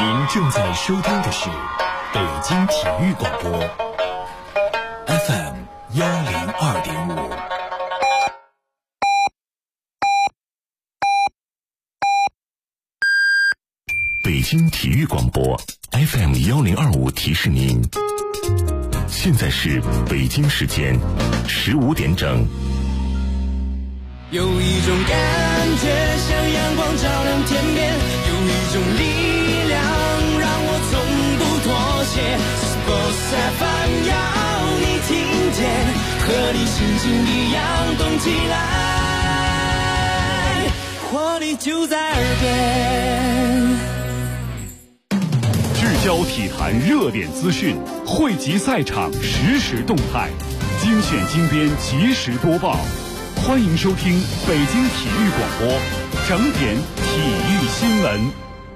您正在收听的是北京体育广播 FM 102.5。北京体育广播 FM 1025提示您，现在是北京时间15点整。 有一种感觉像阳光照亮天边，有一种力量让我从不妥协。Sports FM 要你听见，和你心情一样动起来，活力就在耳边。 聚焦体坛热点资讯，汇集赛场实时动态，精选精编及时播报。欢迎收听北京体育广播整点体育新闻。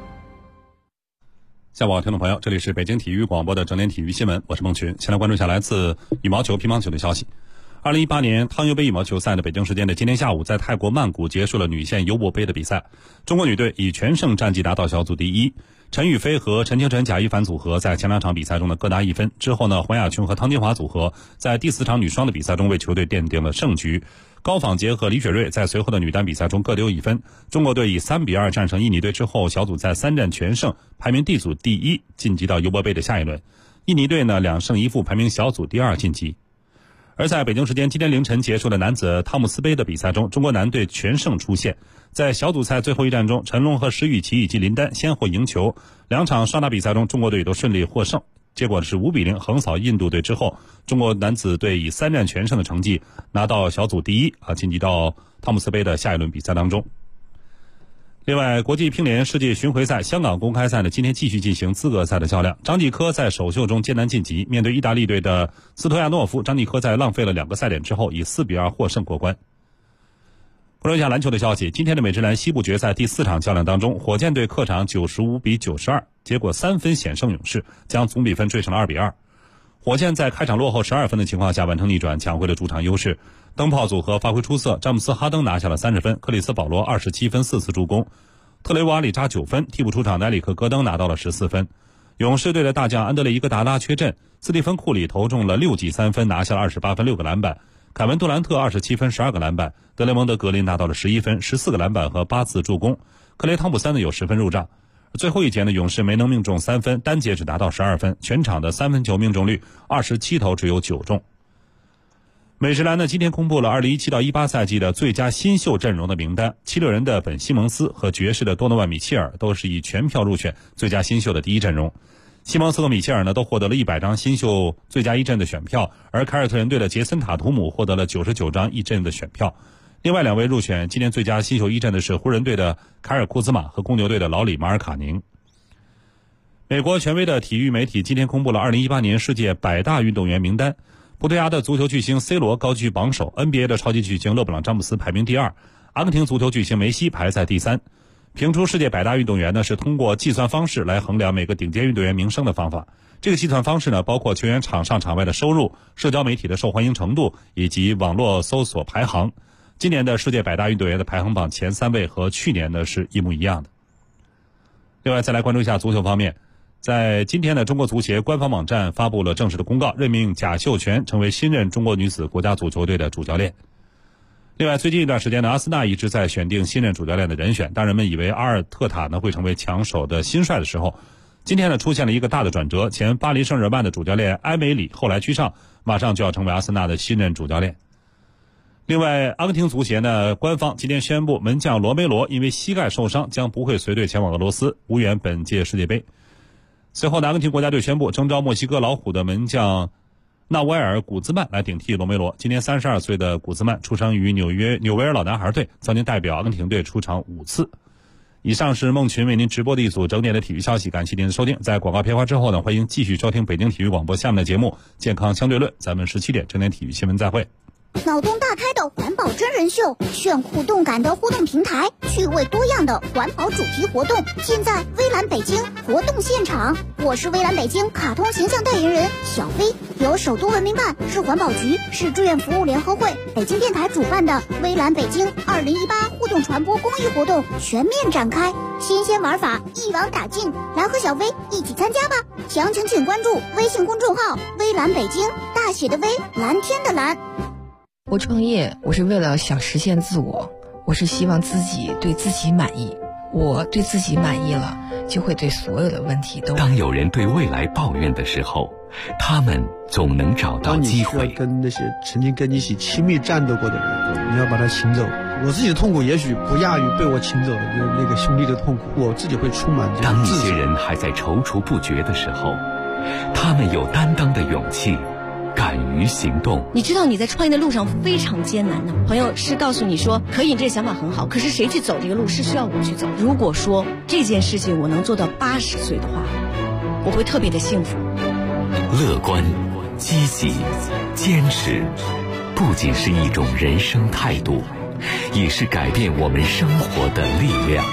下午好，听众朋友，这里是北京体育广播的整点体育新闻，我是孟群。先来关注一下来自羽毛球、乒乓球的消息。2018年汤尤杯羽毛球赛的北京时间的今天下午，在泰国曼谷结束了女线尤伯杯的比赛。中国女队以全胜战绩拿到小组第一。陈雨菲和陈清晨、贾一凡组合在前两场比赛中的各拿1分。之后呢，黄雅琼和汤金华组合在第4场女双的比赛中为球队奠定了胜局。高仿杰和李雪芮在随后的女单比赛中各丢1分。中国队以3-2战胜印尼队之后，小组赛3战全胜，排名 D 组第一，晋级到尤伯杯的下一轮。印尼队呢2胜1负，排名小组第2晋级。而在北京时间今天凌晨结束的男子汤姆斯杯的比赛中，中国男队全胜出线。在小组赛最后一战中，陈龙和石宇奇以及林丹先后赢球。两场双打比赛中，中国队都顺利获胜，结果是5-0横扫印度队之后，中国男子队以3战全胜的成绩拿到小组第一，晋级到汤姆斯杯的下一轮比赛当中。另外，国际乒联世界巡回赛香港公开赛呢，今天继续进行资格赛的较量。张继科在首秀中艰难晋级，面对意大利队的斯托亚诺夫，张继科在浪费了2个赛点之后，以4-2获胜过关。关注一下篮球的消息，今天的美职篮西部决赛第4场较量当中，火箭队客场95-92，结果3分险胜勇士，将总比分追成了2-2。火箭在开场落后12分的情况下完成逆转，抢回了主场优势。灯泡组合发挥出色，詹姆斯·哈登拿下了30分，克里斯·保罗27分4次助攻，特雷沃·阿里扎9分，替补出场的埃里克·戈登拿到了14分。勇士队的大将安德烈·伊戈达拉缺阵，斯蒂芬·库里投中了6记3分，拿下了28分6个篮板。凯文·杜兰特27分12个篮板，德雷蒙德·格林拿到了11分14个篮板和8次助攻，克雷·汤普森呢有10分入账。最后一节呢，勇士没能命中3分，单节只拿到12分，全场的3分球命中率27投只有9中。美职篮呢今天公布了2017-18赛季的最佳新秀阵容的名单，76人的本·西蒙斯和爵士的多诺万·米切尔都是以全票入选最佳新秀的第一阵容。西蒙斯和米切尔呢都获得了100张新秀最佳一阵的选票，而凯尔特人队的杰森·塔图姆获得了99张一阵的选票。另外2位入选今年最佳新秀一阵的是湖人队的凯尔·库兹马和公牛队的老里·马尔卡宁。美国权威的体育媒体今天公布了2018年世界100大运动员名单，葡萄牙的足球巨星 C 罗高居榜首， NBA 的超级巨星勒布朗·詹姆斯排名第2，阿根廷足球巨星梅西排在第3。评出世界100大运动员呢，是通过计算方式来衡量每个顶尖运动员名声的方法。这个计算方式呢，包括球员场上场外的收入、社交媒体的受欢迎程度以及网络搜索排行。今年的世界100大运动员的排行榜前3位和去年呢是一模一样的。另外再来关注一下足球方面，在今天呢，中国足协官方网站发布了正式的公告，任命贾秀全成为新任中国女子国家足球队的主教练。另外，最近一段时间呢，阿森纳一直在选定新任主教练的人选。当人们以为阿尔特塔呢会成为抢手的新帅的时候，今天呢出现了一个大的转折。前巴黎圣日耳曼的主教练埃梅里后来居上，马上就要成为阿森纳的新任主教练。另外，阿根廷足协呢官方今天宣布，门将罗梅罗因为膝盖受伤，将不会随队前往俄罗斯，无缘本届世界杯。随后呢，阿根廷国家队宣布征召墨西哥老虎的门将纳维尔·古兹曼来顶替罗梅罗。今年32岁的古兹曼出生于纽维尔老男孩队，曾经代表阿根廷队出场5次。以上是孟群为您直播的一组整点的体育消息，感谢您的收听。在广告片花之后呢，欢迎继续收听北京体育广播下面的节目《健康相对论》，咱们17点整点体育新闻再会。 脑洞大开的环保真人秀，炫酷动感的互动平台，趣味多样的环保主题活动，现在微蓝北京活动现场。我是微蓝北京卡通形象代言人小飞，由首都文明办、市环保局、市志愿服务联合会、北京电台主办的微蓝北京2018互互动传播公益活动全面展开，新鲜玩法一网打尽，来和小薇一起参加吧！详情请关注微信公众号“微蓝北京”，大写的微，蓝天的蓝。 我创业，我是为了想实现自我，我是希望自己对自己满意。我对自己满意了，就会对所有的问题都。 当有人对未来抱怨的时候，他们总能找到机会。 当你需要跟那些曾经跟你一起亲密战斗过的人，你要把他请走。我自己的痛苦也许不亚于被我请走的那个兄弟的痛苦，我自己会充满这种。 当一些人还在踌躇不决的时候，他们有担当的勇气，敢于行动。 你知道你在创业的路上非常艰难的，朋友是告诉你说可以，这想法很好，可是谁去走这个路是需要我去走。如果说这件事情我能做到80岁的话，我会特别的幸福。 乐观、积极、坚持，不仅是一种人生态度，也是改变我们生活的力量。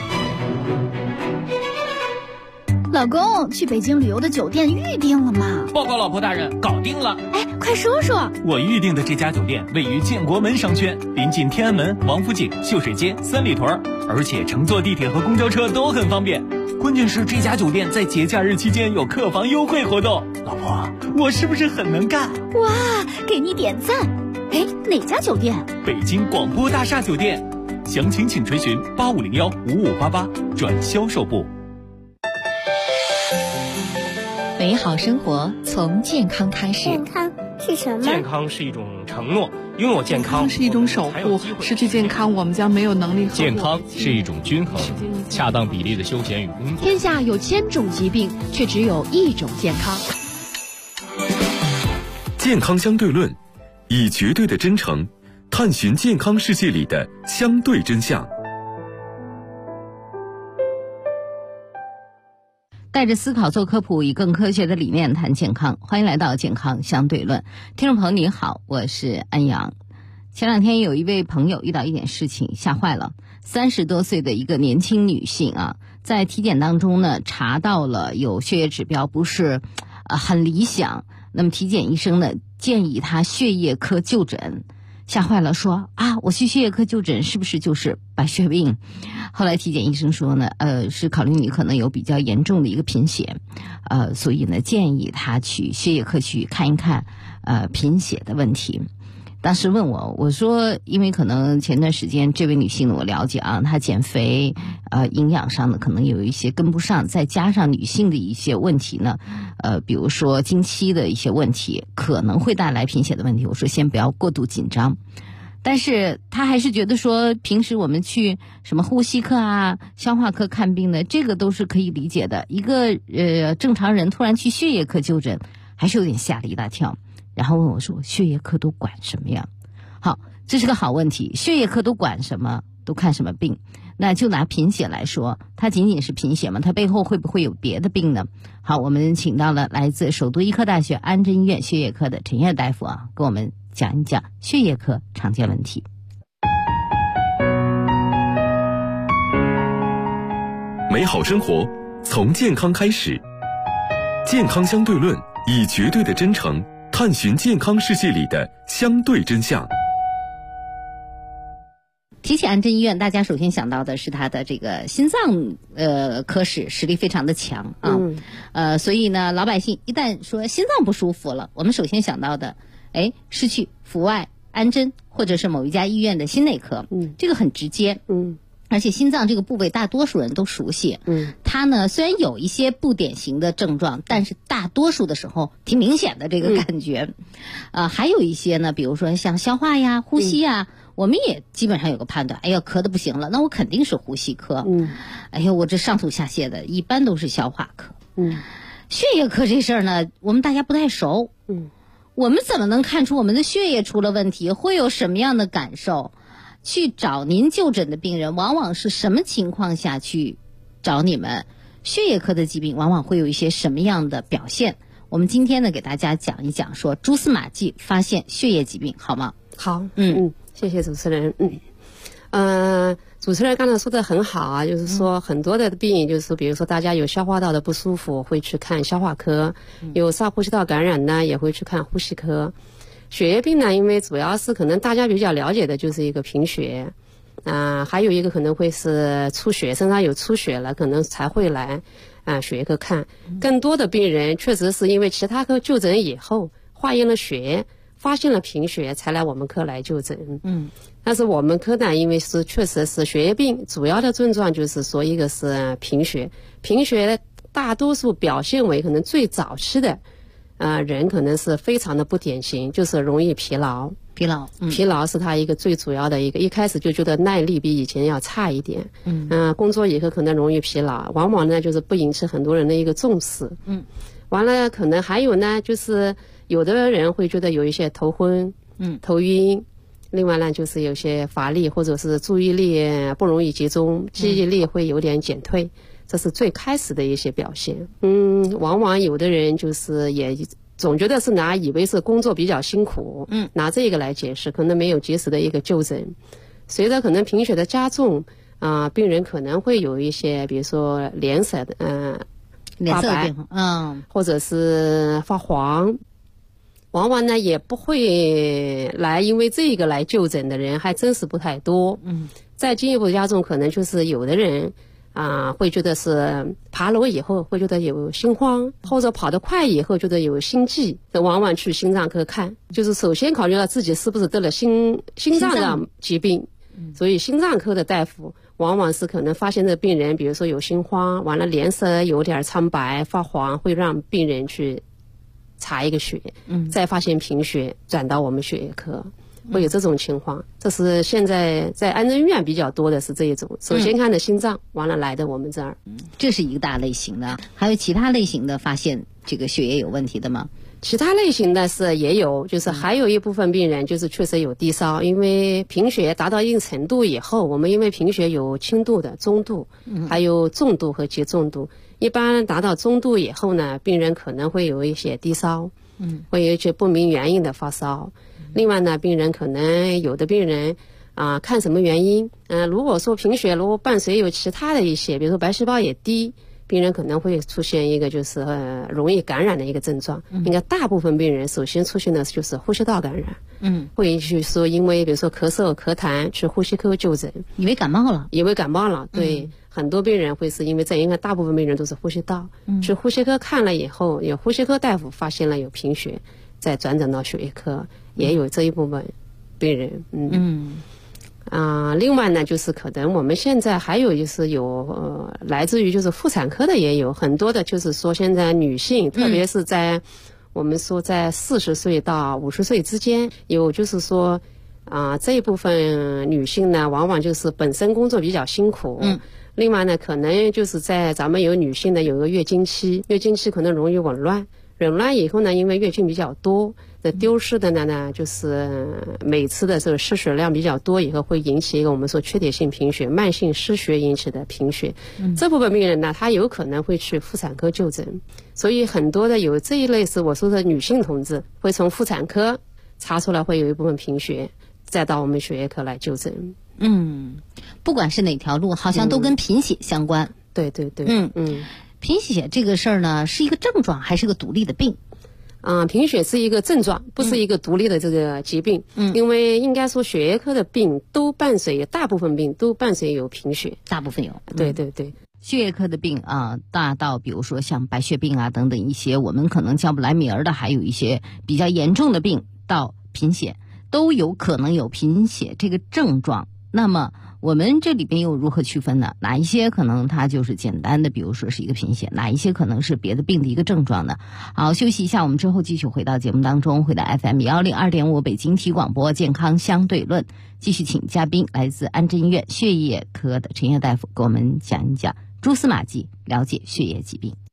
老公，去北京旅游的酒店预定了吗？ 报告老婆大人，搞定了。 哎，快说说。 我预定的这家酒店位于建国门商圈，临近天安门、王府井、秀水街、三里屯，而且乘坐地铁和公交车都很方便。关键是这家酒店在节假日期间有客房优惠活动。老婆，我是不是很能干？ 哇，给你点赞。哎，哪家酒店？ 北京广播大厦酒店。详情请垂询8501-5588转销售部。 美好生活从健康开始。 健康是什么？ 健康是一种承诺，拥有健康是一种守护，失去健康我们将没有能力。 健康是一种均衡，恰当比例的休闲与工作。 天下有1000种疾病，却只有1种健康。 健康相对论，以绝对的真诚探寻健康世界里的相对真相。 带着思考做科普，以更科学的理念谈健康。欢迎来到健康相对论。听众朋友你好，我是安阳。前2天有一位朋友遇到一点事情吓坏了。30多岁的一个年轻女性啊，在体检当中呢查到了有血液指标不是很理想，那么体检医生呢建议她血液科就诊。吓坏了，说啊，我去血液科就诊是不是就是白血病？后来体检医生说呢，是考虑你可能有比较严重的一个贫血，所以呢建议他去血液科去看一看，贫血的问题。当时问我说，因为可能前段时间这位女性呢，我了解啊，她减肥，营养上呢可能有一些跟不上，再加上女性的一些问题呢，比如说经期的一些问题，可能会带来贫血的问题。我说先不要过度紧张，但是她还是觉得说，平时我们去什么呼吸科啊、消化科看病的，这个都是可以理解的。一个正常人突然去血液科就诊，还是有点吓了一大跳。然后问我说，血液科都管什么呀？好，这是个好问题。血液科都管什么？都看什么病？那就拿贫血来说，它仅仅是贫血吗？它背后会不会有别的病呢？好，我们请到了来自首都医科大学安贞医院血液科的陈烨大夫啊，跟我们讲一讲血液科常见问题。 美好生活从健康开始，健康相对论，以绝对的真诚探寻健康世界里的相对真相。 提起安贞医院，大家首先想到的是他的这个心脏科室实力非常的强啊，所以呢，老百姓一旦说心脏不舒服了，我们首先想到的，是去阜外、安贞或者是某一家医院的心内科，这个很直接，而且心脏这个部位大多数人都熟悉，它呢虽然有一些不典型的症状，但是大多数的时候挺明显的这个感觉，还有一些呢，比如说像消化呀、呼吸呀，我们也基本上有个判断，哎呀，咳得不行了，那我肯定是呼吸科，哎呀，我这上吐下泻的，一般都是消化科，血液科这事儿呢，我们大家不太熟，我们怎么能看出我们的血液出了问题，会有什么样的感受？去找您就诊的病人，往往是什么情况下去找你们？血液科的疾病往往会有一些什么样的表现？我们今天呢，给大家讲一讲，说蛛丝马迹发现血液疾病，好吗？ 好，谢谢主持人。主持人刚才说的很好啊，就是说很多的病，就是说比如说大家有消化道的不舒服，会去看消化科；有上呼吸道感染呢，也会去看呼吸科。血液病呢，因为主要是可能大家比较了解的就是一个贫血， 还有一个可能会是出血，身上有出血了，可能才会来血液科看。更多的病人确实是因为其他科就诊以后，化验了血，发现了贫血，才来我们科来就诊。但是我们科呢，因为是确实是血液病，主要的症状就是说一个是贫血，贫血大多数表现为可能最早期的人可能是非常的不典型，就是容易疲劳。疲劳是他一个最主要的一个，一开始就觉得耐力比以前要差一点。工作以后可能容易疲劳，往往呢就是不引起很多人的一个重视。完了可能还有呢，就是有的人会觉得有一些头昏、头晕。另外呢，就是有些乏力，或者是注意力不容易集中，记忆力会有点减退，这是最开始的一些表现。往往有的人就是也总觉得是以为是工作比较辛苦，拿这个来解释，可能没有及时的一个就诊。随着可能贫血的加重，病人可能会有一些，比如说脸色发白，或者是发黄。往往呢也不会来因为这个来就诊的人还真是不太多。再进一步加重，可能就是有的人会觉得是爬楼以后会觉得有心慌，或者跑得快以后觉得有心悸，往往去心脏科看，就是首先考虑到自己是不是得了心脏的疾病。所以心脏科的大夫往往是可能发现这病人比如说有心慌，完了脸色有点苍白发黄，会让病人去查一个血，再发现贫血，转到我们血液科，会有这种情况。这是现在在安贞院比较多的是这一种，首先看的心脏，完了来的我们这儿。 这是一个大类型的，还有其他类型的发现这个血液有问题的吗？ 其他类型的是也有，就是还有一部分病人就是确实有低烧，因为贫血达到一定程度以后，我们因为贫血有轻度的、中度，还有重度和极重度。一般达到中度以后呢，病人可能会有一些低烧，会有一些不明原因的发烧。另外呢，病人可能有的病人看什么原因，如果说贫血如果伴随有其他的一些，比如说白细胞也低，病人可能会出现一个就是容易感染的一个症状。应该大部分病人首先出现的就是呼吸道感染，会去说因为比如说咳嗽、咳痰去呼吸科就诊， 以为感冒了， 对。很多病人会是因为这，应该大部分病人都是呼吸道，去呼吸科看了以后，有呼吸科大夫发现了有贫血，再转诊到血液科，也有这一部分病人。另外呢，就是可能我们现在还有就是有来自于就是妇产科的也有很多的，就是说现在女性，特别是在我们说在40岁到50岁之间，有就是说这一部分女性呢，往往就是本身工作比较辛苦。另外呢，可能就是在咱们有女性的有个月经期，月经期可能容易紊乱以后呢，因为月经比较多，那丢失的呢就是每次的这个失血量比较多以后，会引起一个我们说缺铁性贫血、慢性失血引起的贫血。这部分病人呢，他有可能会去妇产科就诊，所以很多的有这一类是我说的女性同志，会从妇产科查出来会有一部分贫血，再到我们血液科来就诊。 不管是哪条路，好像都跟贫血相关。 对。 贫血这个事儿呢，是一个症状还是个独立的病？ 贫血是一个症状，不是一个独立的这个疾病。因为应该说血液科的病都伴随，大部分病都伴随有贫血， 大部分有。 对。 血液科的病大到比如说像白血病等等一些我们可能叫不来名儿的，还有一些比较严重的病到贫血，都有可能有贫血这个症状。那么我们这里边又如何区分呢？哪一些可能它就是简单的比如说是一个贫血，哪一些可能是别的病的一个症状呢？好，休息一下，我们之后继续回到节目当中，回到 FM102.5 北京体育广播健康相对论，继续请嘉宾来自安贞医院血液科的陈烨大夫给我们讲一讲蛛丝马迹，了解血液疾病。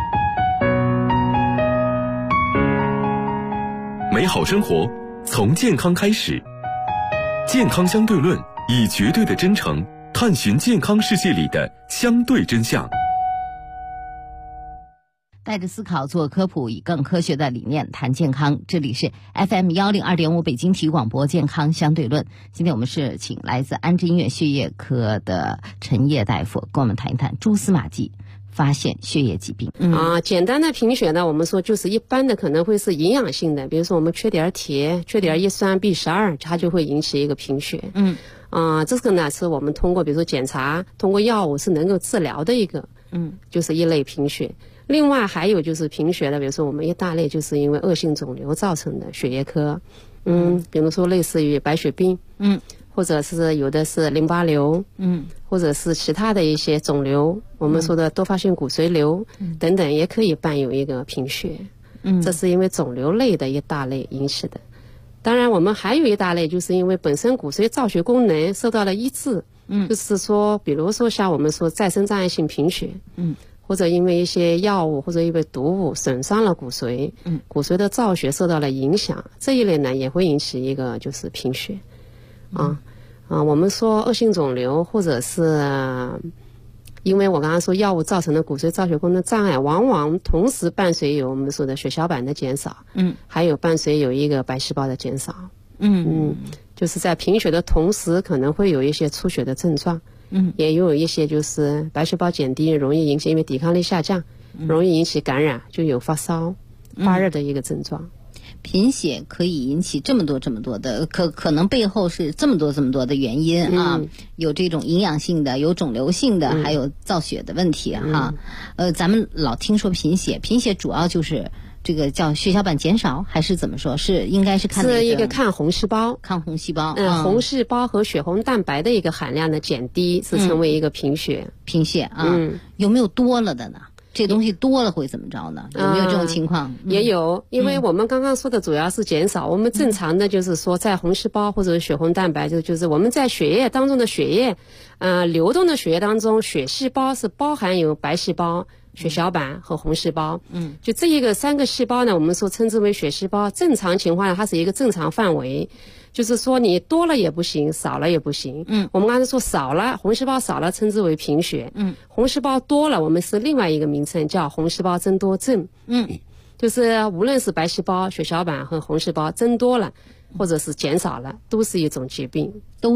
美好生活从健康开始，健康相对论以绝对的真诚探寻健康世界里的相对真相。 带着思考做科普，以更科学的理念谈健康。这里是 FM102.5 北京体育广播健康相对论。今天我们是请来自安贞医院血液科的陈烨大夫跟我们谈一谈蛛丝马迹，发现血液疾病。 简单的贫血呢，我们说就是一般的可能会是营养性的，比如说我们缺点铁、缺点叶酸 B12，它就会引起一个贫血。 这个呢是我们通过比如说检查，通过药物是能够治疗的一个，就是一类贫血。另外还有就是贫血的，比如说我们一大类就是因为恶性肿瘤造成的血液科，比如说类似于白血病，或者是有的是淋巴瘤，或者是其他的一些肿瘤，我们说的多发性骨髓瘤等等，也可以伴有一个贫血。这是因为肿瘤类的一大类引起的。当然我们还有一大类就是因为本身骨髓造血功能受到了抑制，就是说比如说像我们说再生障碍性贫血，或者因为一些药物或者因为毒物损伤了骨髓，骨髓的造血受到了影响，这一类呢也会引起一个就是贫血。我们说恶性肿瘤或者是因为我刚刚说药物造成的骨髓造血功能障碍，往往同时伴随有我们说的血小板的减少，还有伴随有一个白细胞的减少，就是在贫血的同时可能会有一些出血的症状，也有一些就是白细胞减低，容易引起因为抵抗力下降，容易引起感染，就有发烧、发热的一个症状。 贫血可以引起这么多的，可能背后是这么多的原因啊，有这种营养性的，有肿瘤性的，还有造血的问题哈。咱们老听说贫血主要就是这个叫血小板减少，还是怎么说？是应该是看是一个看红细胞， 红细胞细胞和血红蛋白的一个含量的减低，是成为一个贫血啊。有没有多了的呢？这东西多了会怎么着呢？有没有这种情况？ 也有，因为我们刚刚说的主要是减少。我们正常的就是说，在红细胞或者血红蛋白，就是我们在血液当中的血液，流动的血液当中，血细胞是包含有白细胞、血小板和红细胞。就这一个3个细胞呢，我们说称之为血细胞。正常情况下，它是一个正常范围。就是说你多了也不行，少了也不行。我们刚才说少了，红细胞少了称之为贫血。红细胞多了，我们是另外一个名称叫红细胞增多症。就是无论是白细胞、血小板和红细胞增多了，或者是减少了，都是一种疾病。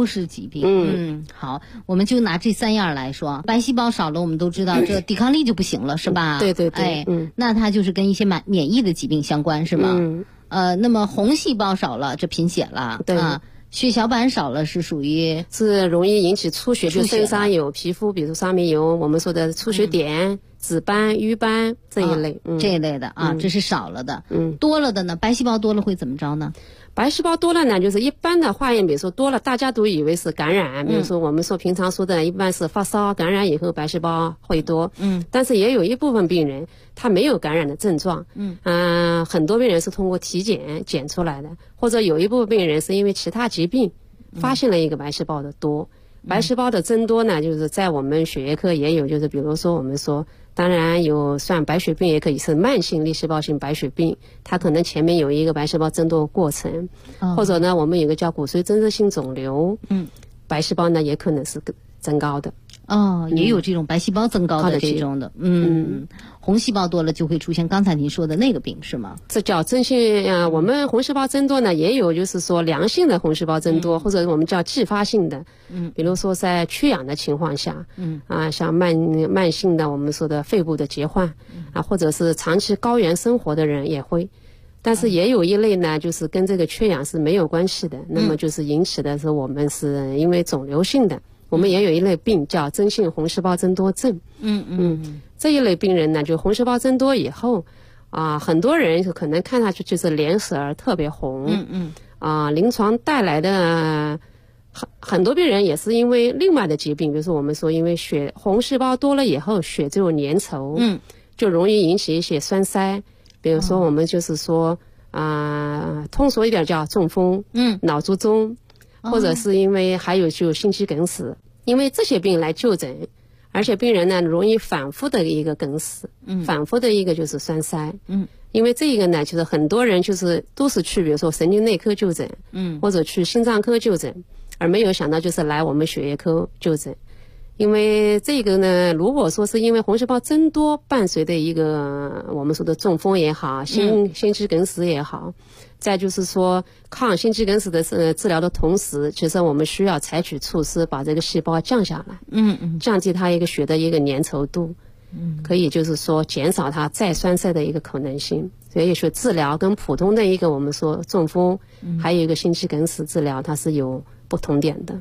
好，我们就拿这3样来说，白细胞少了，我们都知道这抵抗力就不行了，是吧？ 对。 那它就是跟一些免疫的疾病相关，是吗？那么红细胞少了，这贫血了。 对血小板少了是属于是容易引起出血，就身上有皮肤，比如上面有我们说的出血点、紫斑、瘀斑这一类， 这一类的这是少了的。多了的呢，白细胞多了会怎么着呢？ 白细胞多了呢，就是一般的化验，比如说多了，大家都以为是感染，比如说我们说平常说的一般是发烧，感染以后白细胞会多，但是也有一部分病人他没有感染的症状，很多病人是通过体检检出来的，或者有一部分病人是因为其他疾病发现了一个白细胞的多。白细胞的增多呢，就是在我们血液科也有，就是比如说我们说，当然有算白血病，也可以是慢性粒细胞性白血病，它可能前面有一个白细胞增多过程，或者呢，我们有个叫骨髓增生性肿瘤，白细胞呢也可能是增高的。 也有这种白细胞增高的这种的，红细胞多了就会出现刚才您说的那个病，是吗？ 这叫增性我们红细胞增多呢，也有就是说良性的红细胞增多，或者我们叫继发性的，比如说在缺氧的情况下，像慢性的我们说的肺部的结患，或者是长期高原生活的人也会。但是也有一类呢，就是跟这个缺氧是没有关系的，那么就是引起的是我们是因为肿瘤性的。我们也有一类病叫增性红细胞增多症。这一类病人呢，就红细胞增多以后，很多人可能看上去就是脸色特别红。临床带来的很多病人也是因为另外的疾病，比如说我们说因为红细胞多了以后，血就粘稠，就容易引起一些栓塞。比如说我们就是说通俗一点叫中风，脑卒中。或者是因为还有就心肌梗死，因为这些病来就诊，而且病人呢容易反复的一个梗死，反复的一个就是栓塞，因为这个呢就是很多人就是都是去比如说神经内科就诊，或者去心脏科就诊，而没有想到就是来我们血液科就诊。因为这个呢，如果说是因为红细胞增多伴随的一个我们说的中风也好，心肌梗死也好，再就是说抗心肌梗死的治疗的同时，其实我们需要采取措施把这个细胞降下来，降低它一个血的一个粘稠度，可以就是说减少它再栓塞的一个可能性。所以说治疗跟普通的一个我们说中风，还有一个心肌梗死治疗，它是有不同点的。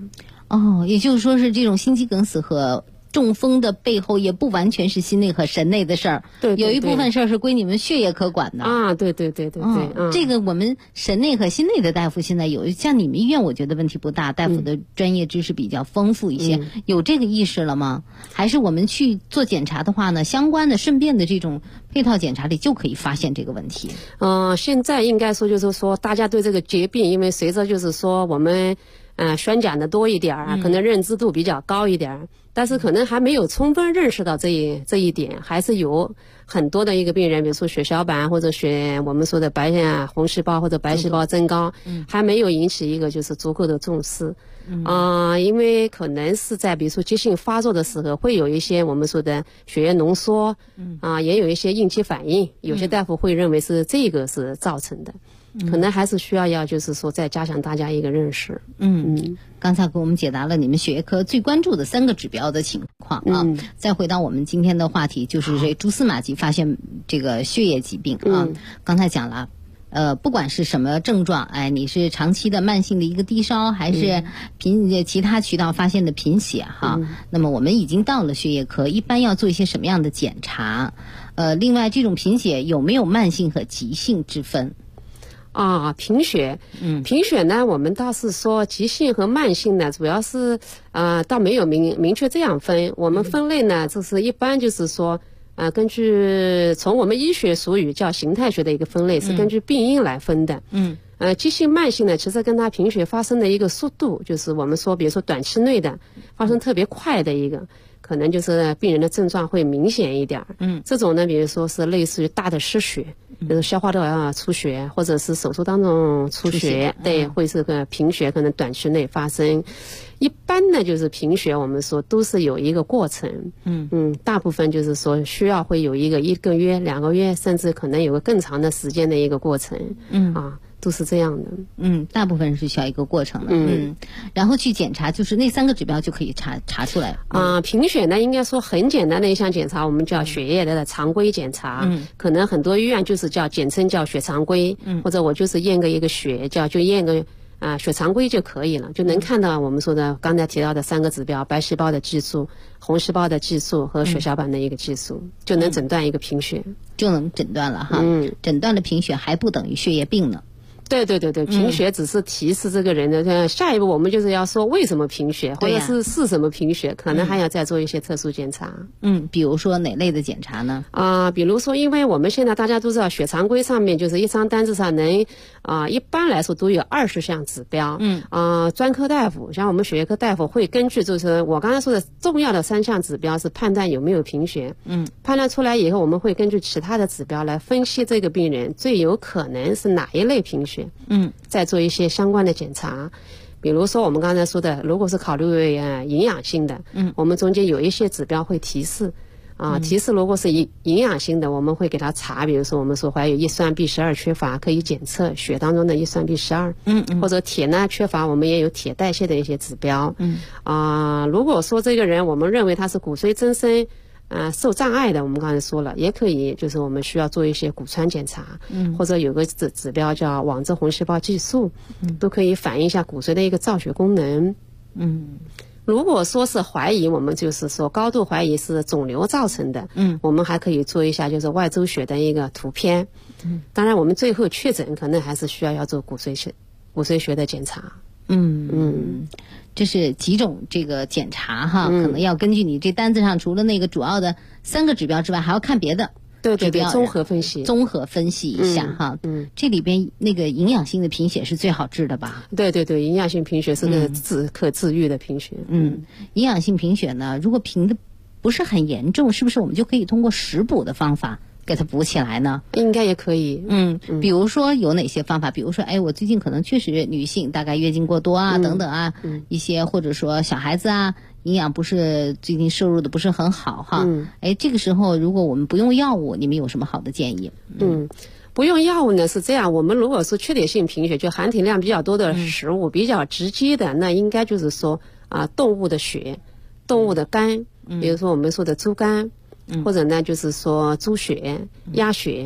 哦，也就是说是这种心肌梗死和中风的背后也不完全是心内和神内的事儿， 对， 有一部分事儿是归你们血液科管的啊，对， 这个我们神内和心内的大夫现在有，像你们医院我觉得问题不大，大夫的专业知识比较丰富一些，有这个意识了吗？还是我们去做检查的话呢，相关的顺便的这种配套检查里就可以发现这个问题？ 现在应该说就是说大家对这个疾病，因为随着就是说我们宣讲的多一点啊，可能认知度比较高一点，但是可能还没有充分认识到这一点，还是有很多的一个病人，比如说血小板或者我们说的红细胞或者白细胞增高，还没有引起一个就是足够的重视。因为可能是在比如说急性发作的时候，会有一些我们说的血液浓缩，也有一些应激反应，有些大夫会认为是这个是造成的。可能还是需要就是说再加强大家一个认识。 刚才给我们解答了你们血液科最关注的3个指标的情况啊。再回到我们今天的话题，就是这蛛丝马迹发现这个血液疾病啊。刚才讲了。不管是什么症状，你是长期的慢性的一个低烧，还是其他渠道发现的贫血哈，那么我们已经到了血液科，一般要做一些什么样的检查？另外，这种贫血有没有慢性和急性之分？ 贫血呢，我们倒是说急性和慢性呢，主要是倒没有明确这样分。我们分类呢，就是一般就是说。根据从我们医学俗语叫形态学的一个分类，是根据病因来分的。急性慢性呢，其实跟它贫血发生的一个速度，就是我们说，比如说短期内的发生特别快的一个，可能就是病人的症状会明显一点。这种呢，比如说是类似于大的失血，比如消化道出血，或者是手术当中出血，对，会是个贫血，可能短期内发生。一般呢，就是贫血，我们说都是有一个过程。大部分就是说需要会有1个月、2个月，甚至可能有个更长的时间的一个过程。都是这样的。 大部分是需要一个过程的。然后去检查，就是那3个指标就可以查出来。 贫血呢，应该说很简单的一项检查，我们叫血液的常规检查。可能很多医院就是简称叫血常规，或者我就是验一个血，就验个血常规就可以了，就能看到我们说的刚才提到的3个指标：白细胞的计数、红细胞的计数和血小板的一个计数，就能诊断一个贫血， 就能诊断了哈。诊断了贫血还不等于血液病呢。 对，贫血只是提示这个人的，下一步我们就是要说为什么贫血，或者是什么贫血，可能还要再做一些特殊检查。 比如说哪类的检查呢？ 比如说，因为我们现在大家都知道，血常规上面就是一张单子上能一般来说都有20项指标。专科大夫像我们血液科大夫会根据就是我刚才说的重要的3项指标是判断有没有贫血。判断出来以后，我们会根据其他的指标来分析这个病人最有可能是哪一类贫血。再做一些相关的检查，比如说我们刚才说的，如果是考虑营养性的，我们中间有一些指标会提示。提示如果是营养性的，我们会给他查，比如说我们说怀有叶酸 B12 缺乏，可以检测血当中的叶酸 B12。或者铁呢缺乏，我们也有铁代谢的一些指标。如果说这个人我们认为他是骨髓增生受障碍的，我们刚才说了，也可以就是我们需要做一些骨穿检查，或者有个指标叫网质红细胞计数，都可以反映一下骨髓的一个造血功能。如果说是怀疑，我们就是说高度怀疑是肿瘤造成的，我们还可以做一下就是外周血的一个图片。当然我们最后确诊可能还是需要做骨髓学的检查。 这是几种这个检查哈，可能要根据你这单子上除了那个主要的3个指标之外，还要看别的。 对，综合分析一下哈。这里边那个营养性的贫血是最好治的吧？对，营养性贫血是个可治愈的贫血。 营养性贫血呢，如果贫的不是很严重，是不是我们就可以通过食补的方法给它补起来呢？ 应该也可以。 比如说有哪些方法？比如说，我最近可能确实女性大概月经过多啊，等等啊，一些或者说小孩子啊，营养不是最近摄入的不是很好哈。这个时候如果我们不用药物，你们有什么好的建议？ 不用药物呢是这样，我们如果说缺铁性贫血，就含铁量比较多的食物，比较直接的，那应该就是说动物的血、动物的肝，比如说我们说的猪肝。或者呢就是说猪血、鸭血，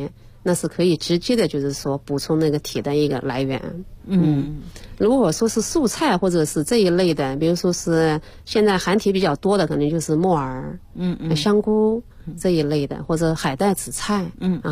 那是可以直接的，就是说补充那个铁的一个来源。如果说是素菜或者是这一类的，比如说是现在含铁比较多的，可能就是木耳、香菇这一类的，或者海带、紫菜，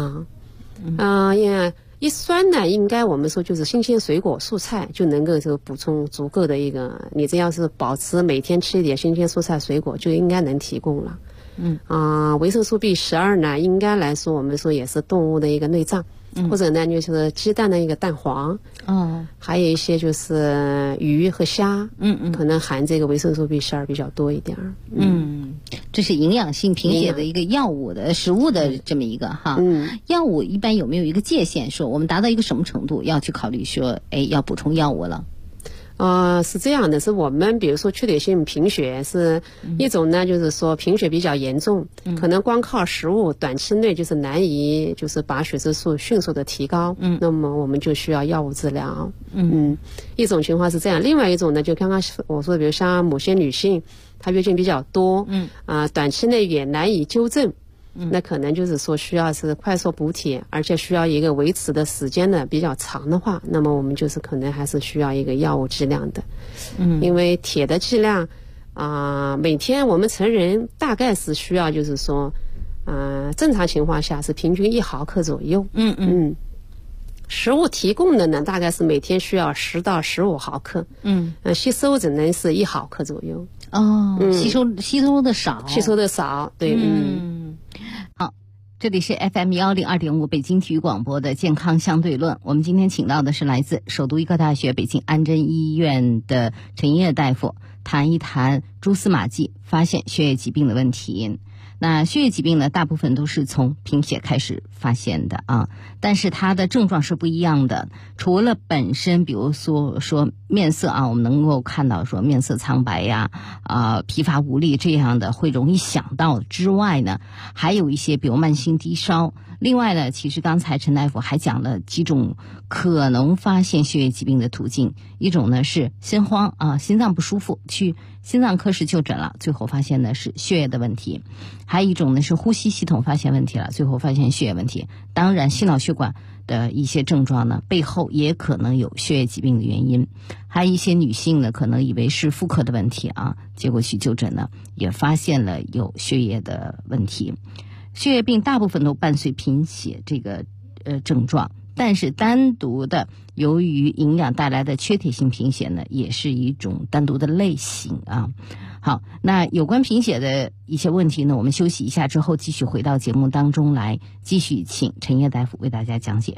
一酸呢，应该我们说就是新鲜水果、蔬菜就能够就补充足够的一个，你这要是保持每天吃一点新鲜蔬菜水果，就应该能提供了。维生素 B12 呢，应该来说我们说也是动物的一个内脏，或者呢就是鸡蛋的一个蛋黄，还有一些就是鱼和虾，可能含这个维生素 B12 比较多一点。 这是营养性贫血的一个药物的食物的这么一个哈。药物一般有没有一个界限，说我们达到一个什么程度要去考虑说，要补充药物了？ 是这样的，是我们比如说缺铁性贫血是一种呢，就是说贫血比较严重，可能光靠食物短期内就是难以就是把血色素迅速的提高，那么我们就需要药物治疗。一种情况是这样，另外一种呢，就刚刚我说的，比如像某些女性她月经比较多，短期内也难以纠正。那可能就是说需要是快速补铁，而且需要一个维持的时间呢比较长的话，那么我们就是可能还是需要一个药物剂量的。因为铁的剂量每天我们成人大概是需要就是说正常情况下是平均1毫克左右。食物提供的呢大概是每天需要10到15毫克。吸收只能是1毫克左右。 吸收的少，对。 好，这里是 FM102.5 北京体育广播的健康相对论。我们今天请到的是来自首都医科大学北京安贞医院的陈烨大夫，谈一谈蛛丝马迹发现血液疾病的问题。那血液疾病呢，大部分都是从贫血开始发现的但是它的症状是不一样的。除了本身比如说面色我们能够看到说面色苍白呀疲乏无力这样的会容易想到之外呢，还有一些比如慢性低烧。另外呢，其实刚才陈大夫还讲了几种可能发现血液疾病的途径。一种呢是心慌心脏不舒服，去心脏科室就诊了，最后发现的是血液的问题。还有一种呢是呼吸系统发现问题了，最后发现血液问题。当然心脑血管的一些症状呢，背后也可能有血液疾病的原因。还有一些女性呢，可能以为是妇科的问题结果去就诊呢，也发现了有血液的问题。血液病大部分都伴随贫血这个症状，但是单独的由于营养带来的缺铁性贫血呢，也是一种单独的类型好，那有关贫血的一些问题呢，我们休息一下之后继续回到节目当中来，继续请陈烨大夫为大家讲解。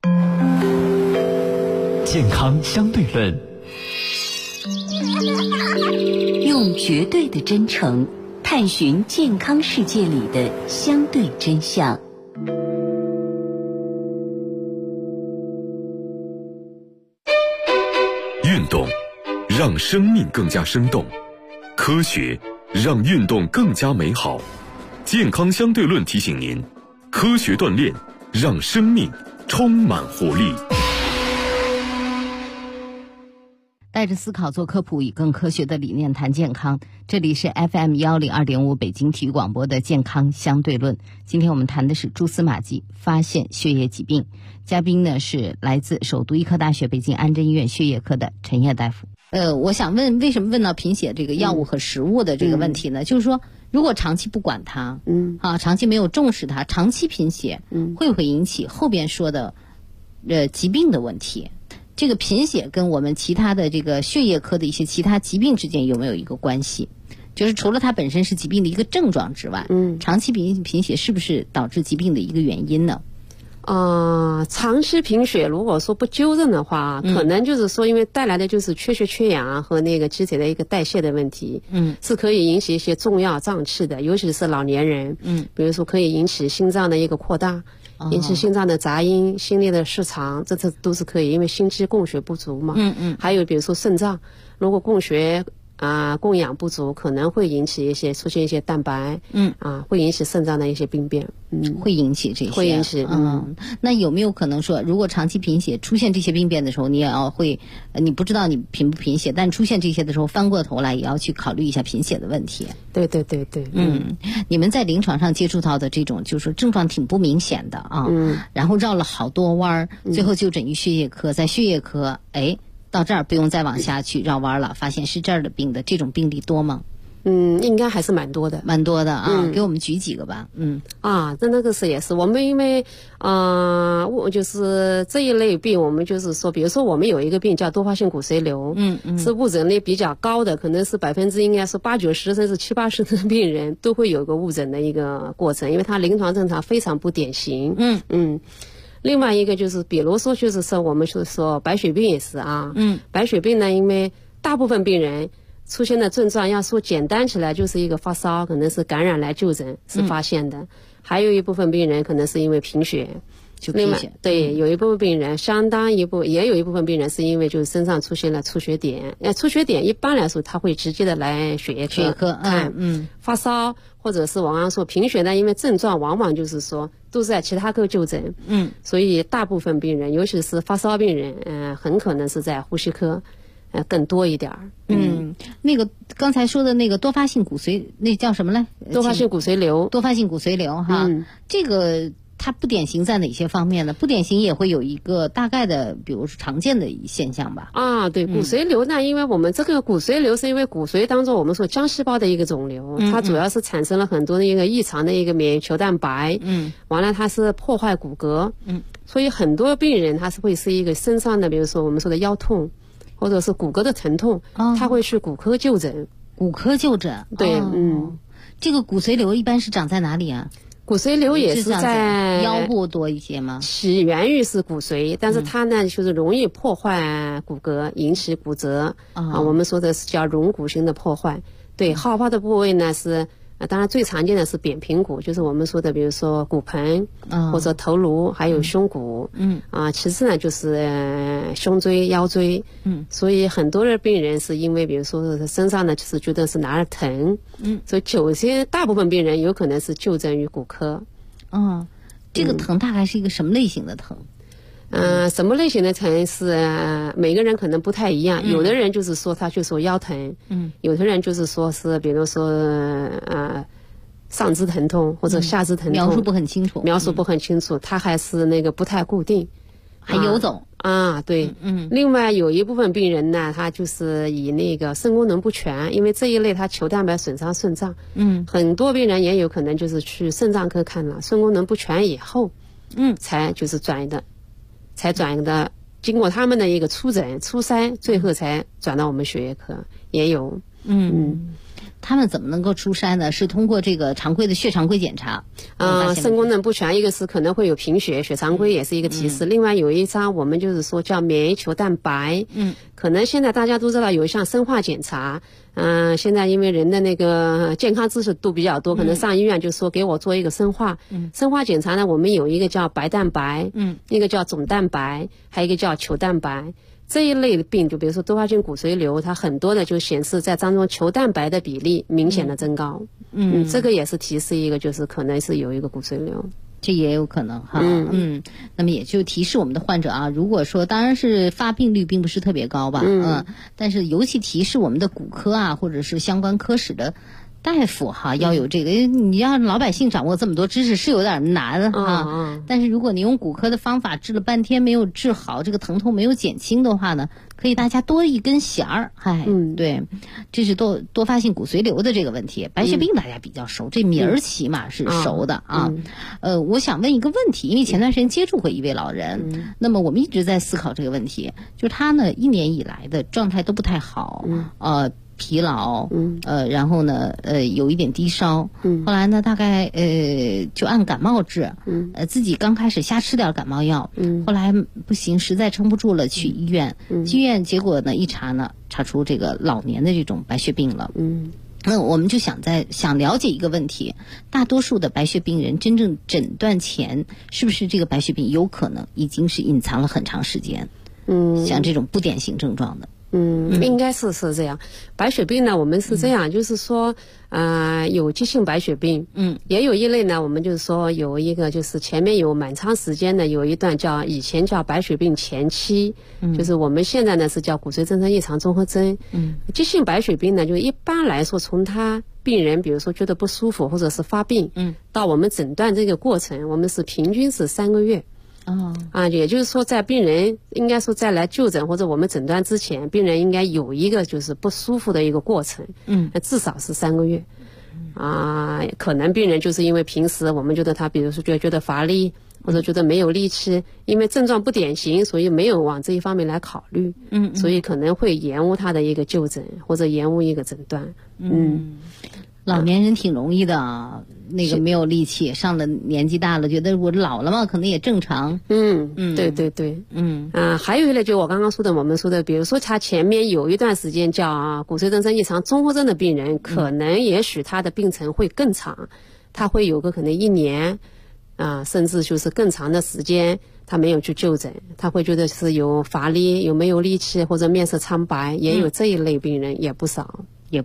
健康相对论， 用绝对的真诚探寻健康世界里的相对真相。 运动让生命更加生动，科学让运动更加美好。健康相对论提醒您，科学锻炼让生命充满活力。 带着思考做科普，以更科学的理念谈健康。这里是 FM102.5 北京体育广播的健康相对论。今天我们谈的是蛛丝马迹发现血液疾病。嘉宾呢是来自首都医科大学北京安贞医院血液科的陈烨大夫。我想问，为什么问到贫血这个药物和食物的这个问题呢？就是说，如果长期不管它，长期没有重视它，长期贫血，会不会引起后边说的疾病的问题？这个贫血跟我们其他的这个血液科的一些其他疾病之间有没有一个关系？就是除了它本身是疾病的一个症状之外，长期贫血是不是导致疾病的一个原因呢？ 长期贫血如果说不纠正的话，可能就是说因为带来的就是缺血缺氧和那个机体的一个代谢的问题，是可以引起一些重要脏器的，尤其是老年人，比如说可以引起心脏的一个扩大，引起心脏的杂音、心力的失常，这都是可以，因为心肌供血不足嘛。还有比如说肾脏，如果供血供氧不足，可能会引起出现一些蛋白，会引起肾脏的一些病变， 会引起这些， 会引起， 那有没有可能说，如果长期贫血出现这些病变的时候，你也要你不知道你贫不贫血，但出现这些的时候，翻过头来也要去考虑一下贫血的问题。 对， 你们在临床上接触到的这种，就是说症状挺不明显的啊，然后绕了好多弯儿，最后就诊于血液科，在血液科，到这儿不用再往下去绕弯了，发现是这儿的病的这种病例多吗？ 应该还是蛮多的啊，给我们举几个吧。 那个是也是我们因为就是这一类病，我们就是说，比如说我们有一个病叫多发性骨髓瘤，是误诊率比较高的，可能是应该是80%甚至70-80%的病人都会有个误诊的一个过程，因为它临床症状非常不典型。另外一个就是，比如说就是说我们说白血病也是啊，白血病呢，因为大部分病人出现的症状，要说简单起来就是一个发烧，可能是感染来就诊是发现的，还有一部分病人可能是因为贫血。另外，对，有一部分病人，也有一部分病人是因为就是身上出现了出血点，出血点一般来说他会直接的来血液科看，发烧或者是往往说贫血呢，因为症状往往就是说都是在其他科就诊，所以大部分病人，尤其是发烧病人，很可能是在呼吸科。更多一点儿。 那个刚才说的那个多发性骨髓，那叫什么来？ 多发性骨髓瘤。 多发性骨髓瘤哈，这个它不典型在哪些方面呢？不典型也会有一个大概的，比如说常见的现象吧。 对，骨髓瘤呢，因为我们这个骨髓瘤是因为骨髓当中我们说浆细胞的一个肿瘤，它主要是产生了很多的一个异常的一个免疫球蛋白，完了它是破坏骨骼，所以很多病人他是会是一个身上的，比如说我们说的腰痛。或者是骨骼的疼痛，他会去骨科就诊。 骨科就诊， 对， 这个骨髓瘤一般是长在哪里啊？ 骨髓瘤也是在腰部多一些吗？ 起源于是骨髓，但是它呢就是容易破坏骨骼，引起骨折我们说的是叫溶骨性的破坏。对，好发的部位呢是。当然最常见的是扁平骨，就是我们说的比如说骨盆或者头颅还有胸骨，其次呢就是胸椎腰椎，所以很多的病人是因为比如说身上呢就是觉得是哪儿疼，所以大部分病人有可能是就诊于骨科。 这个疼大概是一个什么类型的疼？ 什么类型的疼是每个人可能不太一样，有的人就是说他就说腰疼，有的人就是说是比如说上肢疼痛或者下肢疼痛， 描述不很清楚， 他还是那个不太固定， 还游走对，另外有一部分病人呢，他就是以那个肾功能不全，因为这一类他球蛋白损伤肾脏，很多病人也有可能就是去肾脏科看了，肾功能不全以后，才就是转的。经过他们的一个初诊、初筛，最后才转到我们血液科，也有。 他们怎么能够初筛呢？是通过这个常规的血常规检查。 肾功能不全，一个是可能会有贫血，血常规也是一个提示。另外有一张我们就是说叫免疫球蛋白，可能现在大家都知道有一项生化检查。现在因为人的那个健康知识度比较多，可能上医院就说给我做一个生化。生化检查呢，我们有一个叫白蛋白，一个叫总蛋白，还有一个叫球蛋白。这一类的病，就比如说多发性骨髓瘤，它很多的就显示在当中球蛋白的比例明显的增高。这个也是提示一个，就是可能是有一个骨髓瘤。 这也有可能哈，那么也就提示我们的患者啊，如果说当然是发病率并不是特别高吧，但是尤其提示我们的骨科啊，或者是相关科室的大夫哈，要有这个，你让老百姓掌握这么多知识是有点难哈。但是如果你用骨科的方法治了半天没有治好，这个疼痛没有减轻的话呢，可以大家多一根弦儿。对，这是多发性骨髓瘤的这个问题。白血病大家比较熟，这名儿起码是熟的啊。我想问一个问题，因为前段时间接触过一位老人，那么我们一直在思考这个问题，就是他呢1年以来的状态都不太好，疲劳，然后呢，有一点低烧，后来呢，大概就按感冒治，自己刚开始瞎吃点感冒药，后来不行，实在撑不住了，去医院，结果呢一查呢，查出这个老年的这种白血病了，那我们就想了解一个问题，大多数的白血病人真正诊断前，是不是这个白血病有可能已经是隐藏了很长时间？像这种不典型症状的。 应该是这样。白血病呢，我们是这样，就是说，有急性白血病，也有一类呢，我们就是说有一个就是前面有蛮长时间的有一段以前叫白血病前期，就是我们现在呢是叫骨髓增生异常综合征。急性白血病呢，就一般来说从他病人比如说觉得不舒服或者是发病，到我们诊断这个过程，我们是平均是3个月。也就是说在病人应该说在来就诊或者我们诊断之前，病人应该有一个就是不舒服的一个过程，至少是3个月。可能病人就是因为平时我们觉得他比如说觉得乏力或者觉得没有力气，因为症状不典型，所以没有往这一方面来考虑，所以可能会延误他的一个就诊或者延误一个诊断。 老年人挺容易的，那个没有力气，上了年纪大了，觉得我老了嘛，可能也正常。 对对对，还有一类就我刚刚说的，我们说的，比如说他前面有一段时间叫骨髓增生异常综合征的病人，可能也许他的病程会更长，他会有个可能1年，甚至就是更长的时间，他没有去就诊，他会觉得是有乏力、有没有力气或者面色苍白，也有这一类病人，也不少。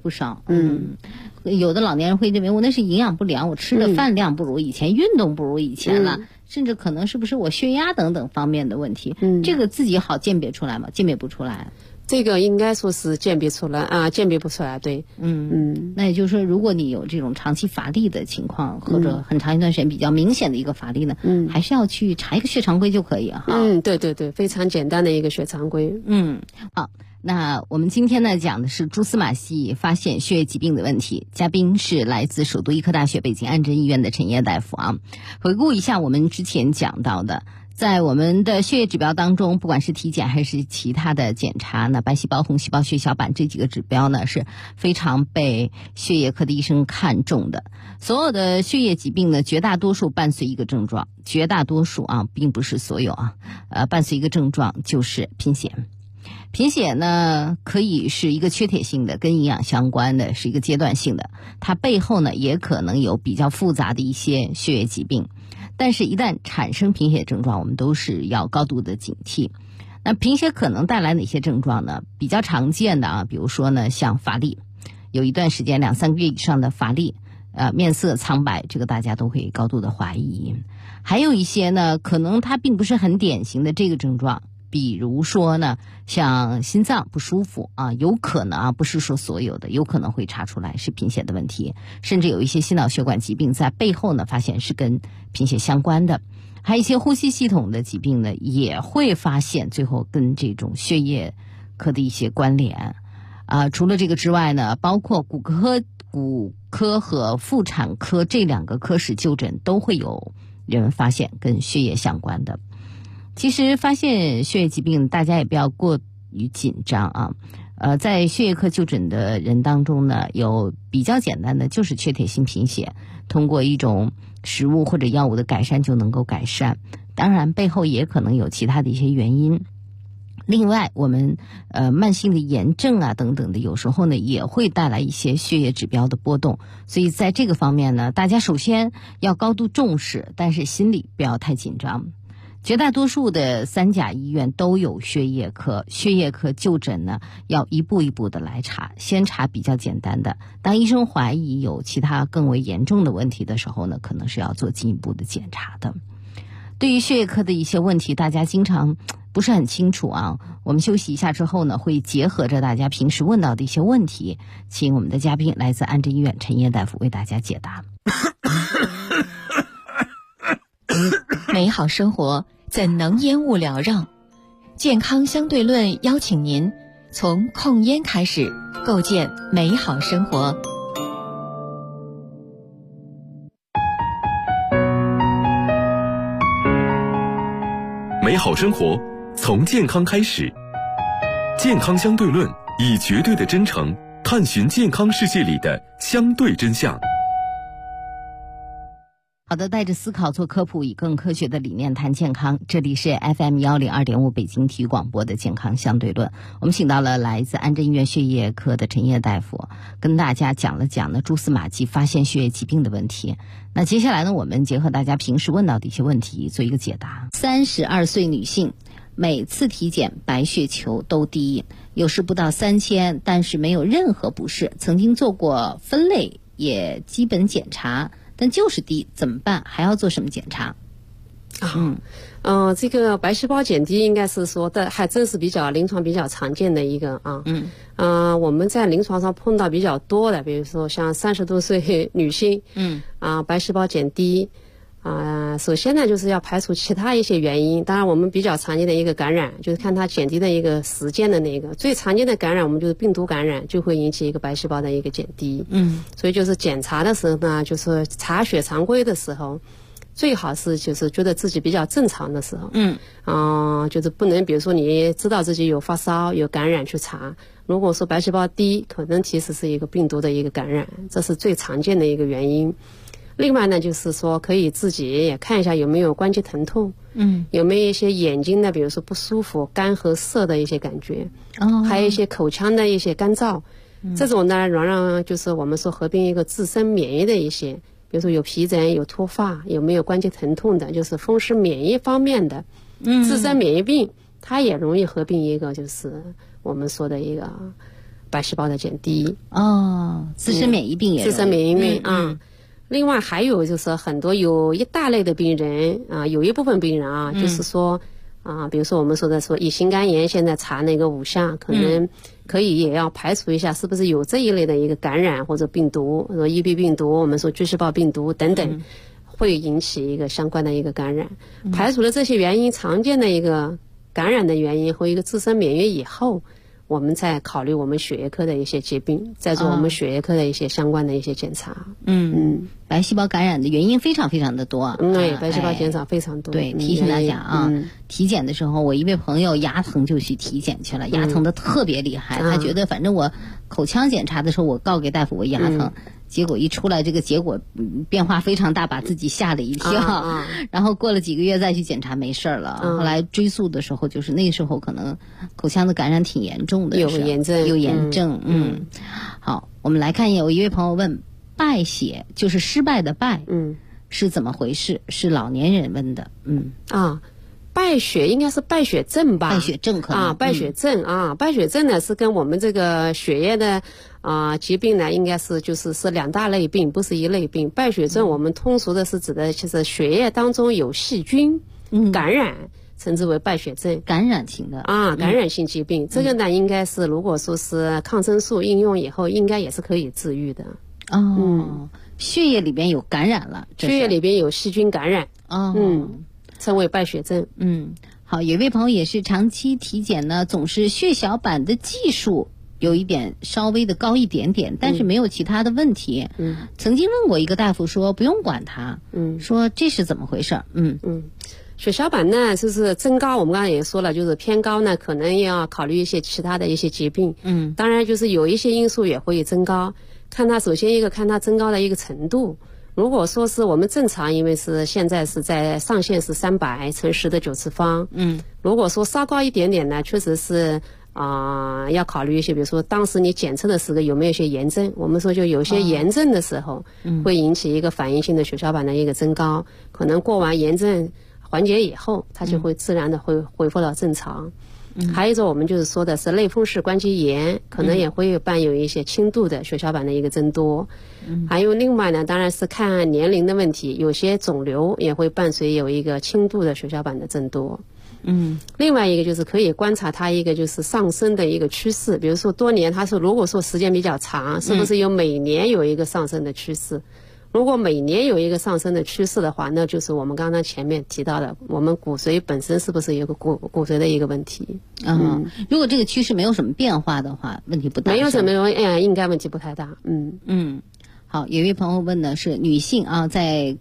有的老年人会认为我那是营养不良，我吃的饭量不如以前，运动不如以前了，甚至可能是不是我血压等等方面的问题。这个自己好鉴别出来吗？鉴别不出来。 这个应该说是鉴别出来鉴别不出来。对， 那也就是说，如果你有这种长期乏力的情况，或者很长一段时间比较明显的一个乏力呢，还是要去查一个血常规就可以哈。 对对对，非常简单的一个血常规。 好。那我们今天呢讲的是蛛丝马迹发现血液疾病的问题，嘉宾是来自首都医科大学北京安贞医院的陈烨大夫啊。回顾一下我们之前讲到的，在我们的血液指标当中，不管是体检还是其他的检查呢，白细胞、红细胞、血小板这几个指标呢是非常被血液科的医生看重的。所有的血液疾病呢，绝大多数伴随一个症状，绝大多数并不是所有伴随一个症状就是贫血。贫血呢，可以是一个缺铁性的，跟营养相关的，是一个阶段性的，它背后呢也可能有比较复杂的一些血液疾病。但是一旦产生贫血症状，我们都是要高度的警惕。那贫血可能带来哪些症状呢？比较常见的比如说呢，像乏力，有一段时间2-3个月以上的乏力，面色苍白，这个大家都会高度的怀疑。还有一些呢，可能它并不是很典型的这个症状。比如说呢，像心脏不舒服有可能不是说所有的，有可能会查出来是贫血的问题，甚至有一些心脑血管疾病在背后呢发现是跟贫血相关的，还有一些呼吸系统的疾病呢也会发现最后跟这种血液科的一些关联除了这个之外呢，包括骨科和妇产科这2个科室就诊都会有人发现跟血液相关的。其实发现血液疾病大家也不要过于紧张在血液科就诊的人当中呢，有比较简单的就是缺铁性贫血，通过一种食物或者药物的改善就能够改善，当然背后也可能有其他的一些原因。另外我们慢性的炎症等等的，有时候呢也会带来一些血液指标的波动，所以在这个方面呢，大家首先要高度重视，但是心里不要太紧张。绝大多数的3甲医院都有血液科，血液科就诊呢要一步一步的来查，先查比较简单的，当医生怀疑有其他更为严重的问题的时候呢，可能是要做进一步的检查的。对于血液科的一些问题，大家经常不是很清楚我们休息一下之后呢，会结合着大家平时问到的一些问题，请我们的嘉宾来自安贞医院陈烨大夫为大家解答。 美好生活怎能烟雾缭绕？健康相对论邀请您从控烟开始，构建美好生活。 美好生活从健康开始，健康相对论以绝对的真诚探寻健康世界里的相对真相。 好的，带着思考做科普，以更科学的理念谈健康。这里是 FM102.5 北京体育广播的健康相对论。我们请到了来自安贞医院血液科的陈烨大夫，跟大家讲了蛛丝马迹发现血液疾病的问题。那接下来呢，我们结合大家平时问到的一些问题做一个解答。32岁女性，每次体检白血球都低， 有时不到3000，但是没有任何不适。曾经做过分类，也基本检查，但就是低，怎么办？还要做什么检查？ 这个白细胞减低应该是说的还真是临床比较常见的一个啊。我们在临床上碰到比较多的，比如说像30多岁女性，白细胞减低。首先呢，就是要排除其他一些原因。当然，我们比较常见的一个感染，就是看它减低的一个时间的那个最常见的感染，我们就是病毒感染，就会引起一个白细胞的一个减低。所以就是检查的时候呢，就是查血常规的时候，最好是就是觉得自己比较正常的时候。就是不能比如说你知道自己有发烧有感染去查，如果说白细胞低，可能其实是一个病毒的一个感染，这是最常见的一个原因。另外呢，就是说可以自己也看一下有没有关节疼痛，有没有一些眼睛的比如说不舒服、干和涩的一些感觉，还有一些口腔的一些干燥，这种呢仍然就是我们说合并一个自身免疫的一些，比如说有皮疹、有脱发，有没有关节疼痛的，就是风湿免疫方面的自身免疫病，它也容易合并一个就是我们说的一个白细胞的减低。 自身免疫病也自身免疫病另外还有就是很多有一大类的病人有一部分病人就是说比如说我们说的乙型肝炎，现在查那个5项，可能可以也要排除一下是不是有这一类的一个感染或者病毒，说EB病毒，我们说巨细胞病毒等等，会引起一个相关的一个感染。排除了这些原因，常见的一个感染的原因和一个自身免疫以后，我们再考虑我们血液科的一些疾病，再做我们血液科的一些相关的一些检查。 白细胞感染的原因非常非常的多。 对，白细胞减少非常多。 对，提醒大家体检的时候，我一位朋友牙疼就去体检去了，牙疼的特别厉害，他觉得反正我口腔检查的时候，我告给大夫我牙疼。结果一出来，这个结果变化非常大，把自己吓了一跳。然后过了几个月再去检查，没事了。后来追溯的时候，就是那时候可能口腔的感染挺严重的， 有炎症。 好，我们来看一下，有一位朋友问，败血就是失败的败，是怎么回事？是老年人问的。 败血应该是败血症吧？ 败血症可能败血症败血症呢是跟我们这个血液的疾病呢，应该是是两大类病，不是一类病。败血症我们通俗的是指的就是血液当中有细菌感染，称之为败血症。 感染型的感染性疾病，这个呢应该是如果说是抗生素应用以后，应该也是可以治愈的。 血液里边有感染了， 血液里边有细菌感染。称为败血症。 好，有一位朋友也是长期体检呢，总是血小板的计数有一点稍微的高一点点，但是没有其他的问题。曾经问过一个大夫说不用管它，说这是怎么回事？ 血小板呢就是增高，我们刚才也说了，就是偏高呢，可能要考虑一些其他的一些疾病。当然就是有一些因素也会增高，看它首先一个看它增高的一个程度。如果说是我们正常，因为是现在是在上限是300乘10的9次方。如果说稍高一点点呢，确实是要考虑一些，比如说当时你检测的时候有没有一些炎症。我们说就有些炎症的时候，会引起一个反应性的血小板的一个增高，可能过完炎症缓解以后，它就会自然的会恢复到正常。还有一种我们就是说的是类风湿关节炎，可能也会伴有一些轻度的血小板的一个增多。还有另外呢，当然是看年龄的问题，有些肿瘤也会伴随有一个轻度的血小板的增多。另外一个就是可以观察它一个就是上升的一个趋势，比如说多年，它是如果说时间比较长，是不是有每年有一个上升的趋势？如果每年有一个上升的趋势的话，那就是我们刚刚前面提到的，我们骨髓本身是不是有个骨髓的一个问题？ 如果这个趋势没有什么变化的话，问题不大。 没有什么应该问题不太大。 好，有一位朋友问的是女性在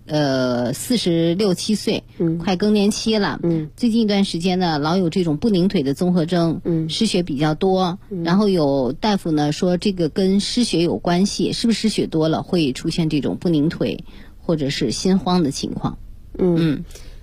46、7岁，快更年期了。最近一段时间呢，老有这种不拧腿的综合征，失血比较多。然后有大夫呢说这个跟失血有关系，是不是失血多了会出现这种不拧腿或者是心慌的情况？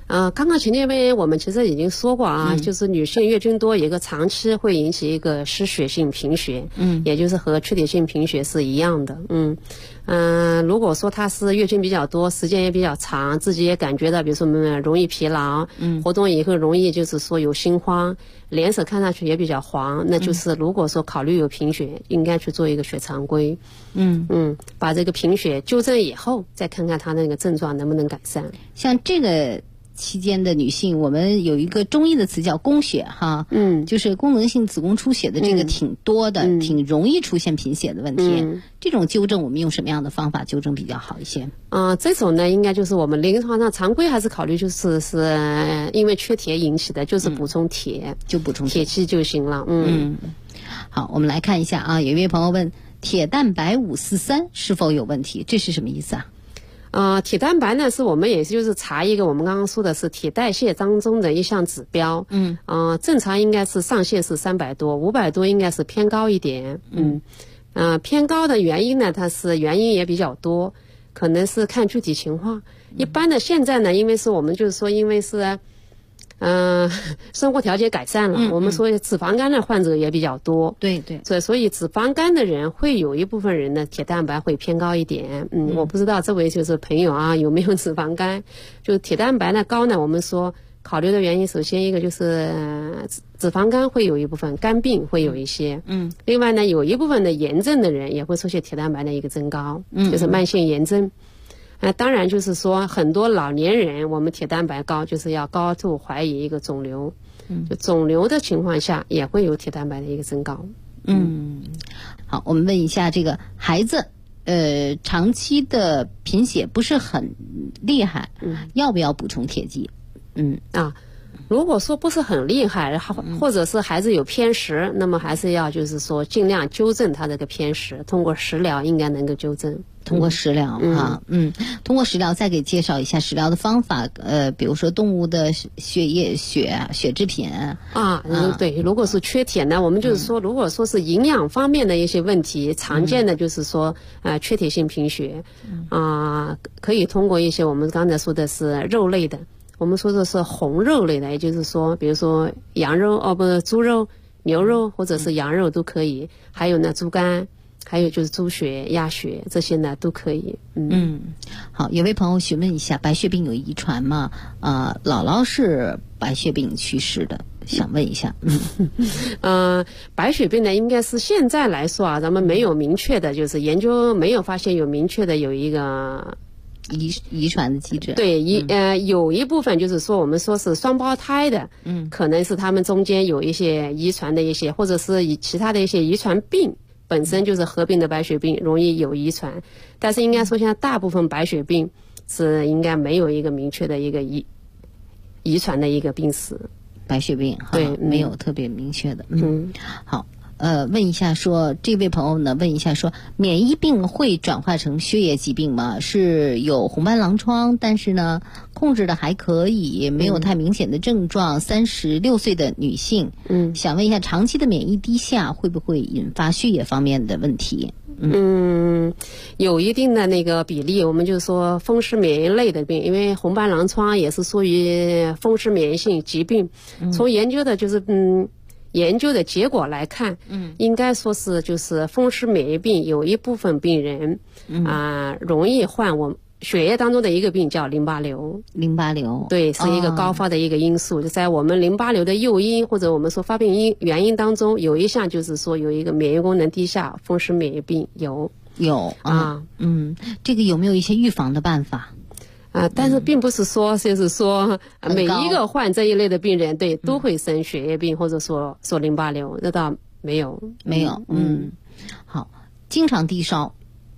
刚刚前面我们其实已经说过啊，就是女性月经多有一个长期会引起一个失血性贫血，也就是和缺铁性贫血是一样的，如果说她是月经比较多，时间也比较长，自己也感觉到，比如说容易疲劳，活动以后容易就是说有心慌，脸色看上去也比较黄，那就是如果说考虑有贫血，应该去做一个血常规，把这个贫血纠正以后，再看看她那个症状能不能改善。 像这个期间的女性，我们有一个中医的词叫宫血哈，就是功能性子宫出血的这个挺多的，挺容易出现贫血的问题。这种纠正我们用什么样的方法纠正比较好一些？ 这种呢，应该就是我们临床上常规还是考虑就是因为缺铁引起的，就是补充铁， 就补充铁气就行了。 好，我们来看一下啊，有一位朋友问铁蛋白543是否有问题？这是什么意思啊？ 铁蛋白呢，是我们也就是查一个我们刚刚说的是铁代谢当中的一项指标。正常应该是上限是300多，500多应该是偏高一点。偏高的原因呢，它是原因也比较多，可能是看具体情况。一般的现在呢，因为是我们就是说，因为是生活条件改善了，我们说脂肪肝的患者也比较多， 对， 所以脂肪肝的人会有一部分人呢铁蛋白会偏高一点。我不知道这位就是朋友啊有没有脂肪肝，就铁蛋白呢高呢，我们说考虑的原因，首先一个就是脂肪肝会有一部分，肝病会有一些，另外呢有一部分的炎症的人也会出现铁蛋白的一个增高，就是慢性炎症。当然就是说很多老年人我们铁蛋白高，就是要高度怀疑一个肿瘤，就肿瘤的情况下也会有铁蛋白的一个增高。 好，我们问一下这个孩子长期的贫血不是很厉害，要不要补充铁剂？ 如果说不是很厉害，或者是孩子有偏食，那么还是要就是说尽量纠正他这个偏食，通过食疗应该能够纠正。 通过食疗通过食疗再给介绍一下食疗的方法，比如说动物的血液、血制品对，如果是缺铁呢，我们就是说，如果说是营养方面的一些问题，常见的就是说缺铁性贫血，可以通过一些我们刚才说的是肉类的。我们说的是红肉类的，也就是说比如说羊肉猪肉、牛肉或者是羊肉都可以，还有呢猪肝，还有就是猪血、鸭血，这些呢都可以。 好，有位朋友询问一下，白血病有遗传吗？姥姥是白血病去世的，想问一下。 白血病呢，应该是现在来说啊，咱们没有明确的，就是研究没有发现有明确的有一个遗传的机制。 对，有一部分就是说我们说是双胞胎的，可能是他们中间有一些遗传的一些，或者是其他的一些遗传病本身就是合并的白血病，容易有遗传。但是应该说现在大部分白血病是应该没有一个明确的一个遗传的一个病史。 白血病对， 没有特别明确的。好。问一下说，这位朋友呢问一下说，免疫病会转化成血液疾病吗？是有红斑狼疮，但是呢控制的还可以，没有太明显的症状，36岁的女性。想问一下，长期的免疫低下会不会引发血液方面的问题？ 有一定的那个比例，我们就说风湿免疫类的病，因为红斑狼疮也是属于风湿免疫性疾病。从研究的就是研究的结果来看，应该说是就是风湿免疫病有一部分病人容易患我血液当中的一个病叫淋巴瘤。 淋巴瘤对，是一个高发的一个因素，就在我们淋巴瘤的诱因或者我们说发病原因当中，有一项就是说有一个免疫功能低下，风湿免疫病有这个有没有一些预防的办法？ 但是并不是说就是说每一个患这一类的病人都会生血液病或者说淋巴瘤，这倒没有。 好，经常低烧，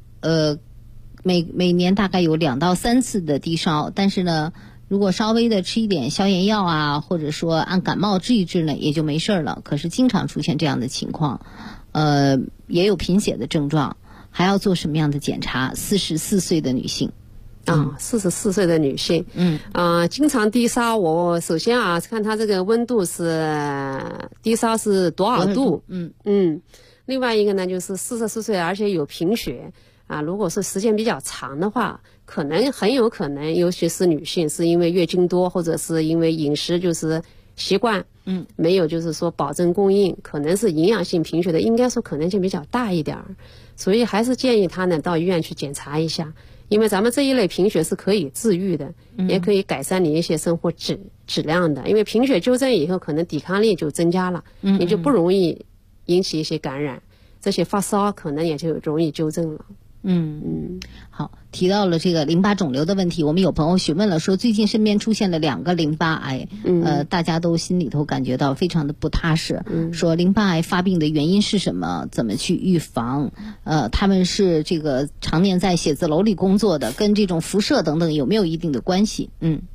每年大概有2到3次的低烧，但是呢如果稍微的吃一点消炎药啊，或者说按感冒治一治呢也就没事了。可是经常出现这样的情况，也有贫血的症状，还要做什么样的检查？44岁的女性 44岁的女性，经常低烧，我首先看她这个温度是低烧是多少度，另外一个呢就是44岁而且有贫血， 如果是时间比较长的话，很有可能，尤其是女性，是因为月经多，或者是因为饮食就是习惯，没有就是说保证供应，可能是营养性贫血的，应该说可能性比较大一点，所以还是建议她呢到医院去检查一下，因为咱们这一类贫血是可以治愈的，也可以改善你一些生活质量的，因为贫血纠正以后，可能抵抗力就增加了，你就不容易引起一些感染，这些发烧可能也就容易纠正了。 好，提到了这个淋巴肿瘤的问题，我们有朋友询问了，说最近身边出现了2个淋巴癌，大家都心里头感觉到非常的不踏实，说淋巴癌发病的原因是什么，怎么去预防？他们是这个常年在写字楼里工作的，跟这种辐射等等有没有一定的关系？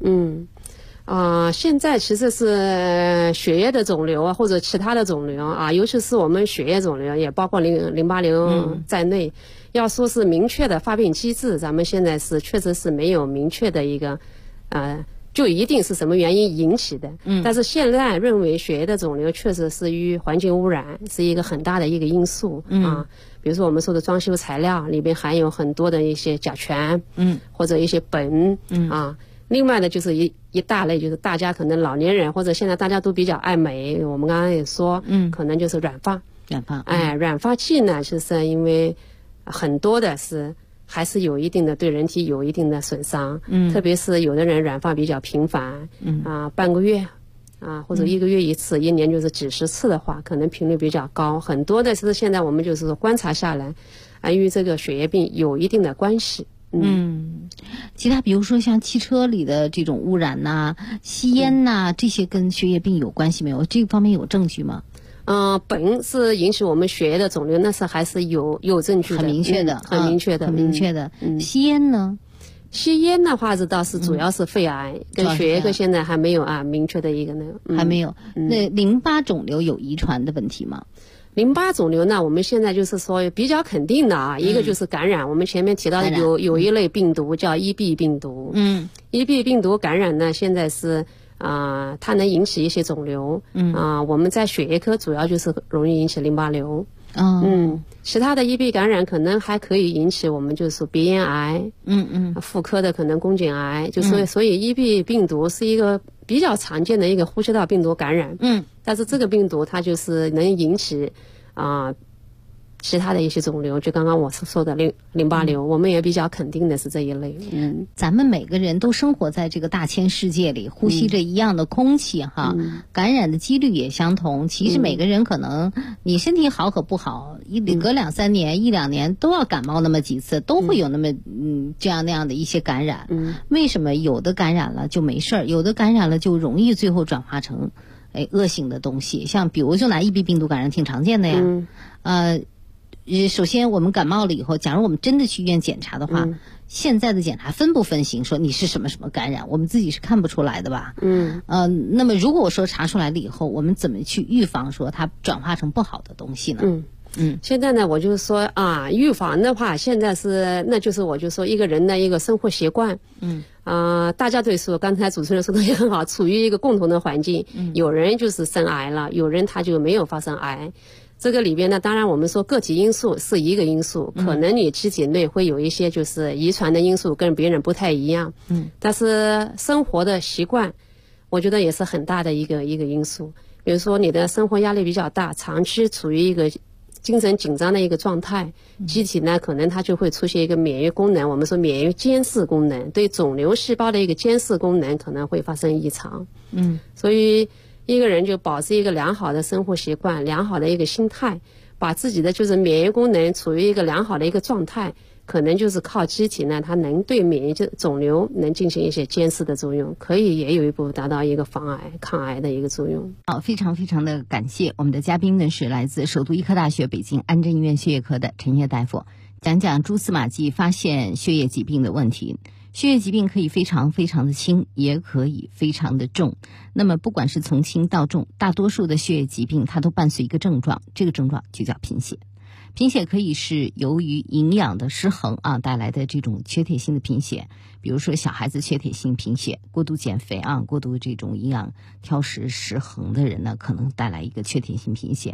现在其实是血液的肿瘤啊，或者其他的肿瘤啊，尤其是我们血液肿瘤，也包括淋巴瘤在内。要说是明确的发病机制，咱们现在确实是没有明确的一个，就一定是什么原因引起的。但是现在认为血液的肿瘤确实是与环境污染是一个很大的一个因素比如说我们说的装修材料里边含有很多的一些甲醛，或者一些苯另外呢，就是一大类，就是大家可能老年人或者现在大家都比较爱美，我们刚刚也说，可能就是染发，染发剂呢，就是因为很多的还是有一定的对人体有一定的损伤，特别是有的人染发比较频繁，半个月或者1个月一次，1年就是几十次的话，可能频率比较高，很多的是现在我们就是说观察下来，与这个血液病有一定的关系。 其他比如说像汽车里的这种污染吸烟这些跟血液病有关系没有？这方面有证据吗？ 苯是引起我们血液的肿瘤，那是还是有证据的， 很明确的，很明确的。吸烟呢？ 吸烟的话倒是主要是肺癌，跟血液科现在还没有明确的一个还没有。那淋巴肿瘤有遗传的问题吗？ 淋巴肿瘤呢，我们现在就是说比较肯定的一个就是感染，我们前面提到的有一类病毒叫 EB 病毒，EB 病毒感染呢，现在是它能引起一些肿瘤，我们在血液科主要就是容易引起淋巴瘤，其他的 EB 感染可能还可以引起我们就是说鼻咽癌，妇科的可能宫颈癌，所以 EB 病毒是一个比较常见的一个呼吸道病毒感染，但是这个病毒它就是能引起其他的一些肿瘤，就刚刚我说的淋巴瘤，我们也比较肯定的是这一类。 咱们每个人都生活在这个大千世界里，呼吸着一样的空气感染的几率也相同。其实每个人可能你身体好可不好，隔2、3年、1、2年都要感冒那么几次，都会有那么这样那样的一些感染。为什么有的感染了就没事儿，有的感染了就容易最后转化成恶性的东西？像比如就拿 EB 病毒感染挺常见的呀。首先我们感冒了以后，假如我们真的去医院检查的话，现在的检查分不分型，说你是什么什么感染，我们自己是看不出来的吧？那么如果我说查出来了以后，我们怎么去预防说它转化成不好的东西呢？ 现在呢，我就是说预防的话，现在那就是我就说一个人的一个生活习惯，大家对说，刚才主持人说的也很好，处于一个共同的环境，有人就是生癌了，有人他就没有发生癌。这个里边呢，当然我们说个体因素是一个因素，可能你机体内会有一些就是遗传的因素跟别人不太一样，但是生活的习惯，我觉得也是很大的一个因素。比如说你的生活压力比较大，长期处于一个精神紧张的一个状态，机体呢可能它就会出现一个免疫功能，我们说免疫监视功能，对肿瘤细胞的一个监视功能可能会发生异常。所以一个人就保持一个良好的生活习惯，良好的一个心态，把自己的就是免疫功能处于一个良好的一个状态，可能就是靠机体呢，它能对免疫肿瘤能进行一些监视的作用，可以也有一步达到一个防癌抗癌的一个作用。 好，非常非常的感谢我们的嘉宾呢，是来自首都医科大学北京安贞医院血液科的陈烨大夫，讲讲蛛丝马迹发现血液疾病的问题。血液疾病可以非常非常的轻，也可以非常的重。那么不管是从轻到重，大多数的血液疾病它都伴随一个症状，这个症状就叫贫血。贫血可以是由于营养的失衡带来的这种缺铁性的贫血，比如说小孩子缺铁性贫血，过度减肥过度这种营养挑食失衡的人呢，可能带来一个缺铁性贫血。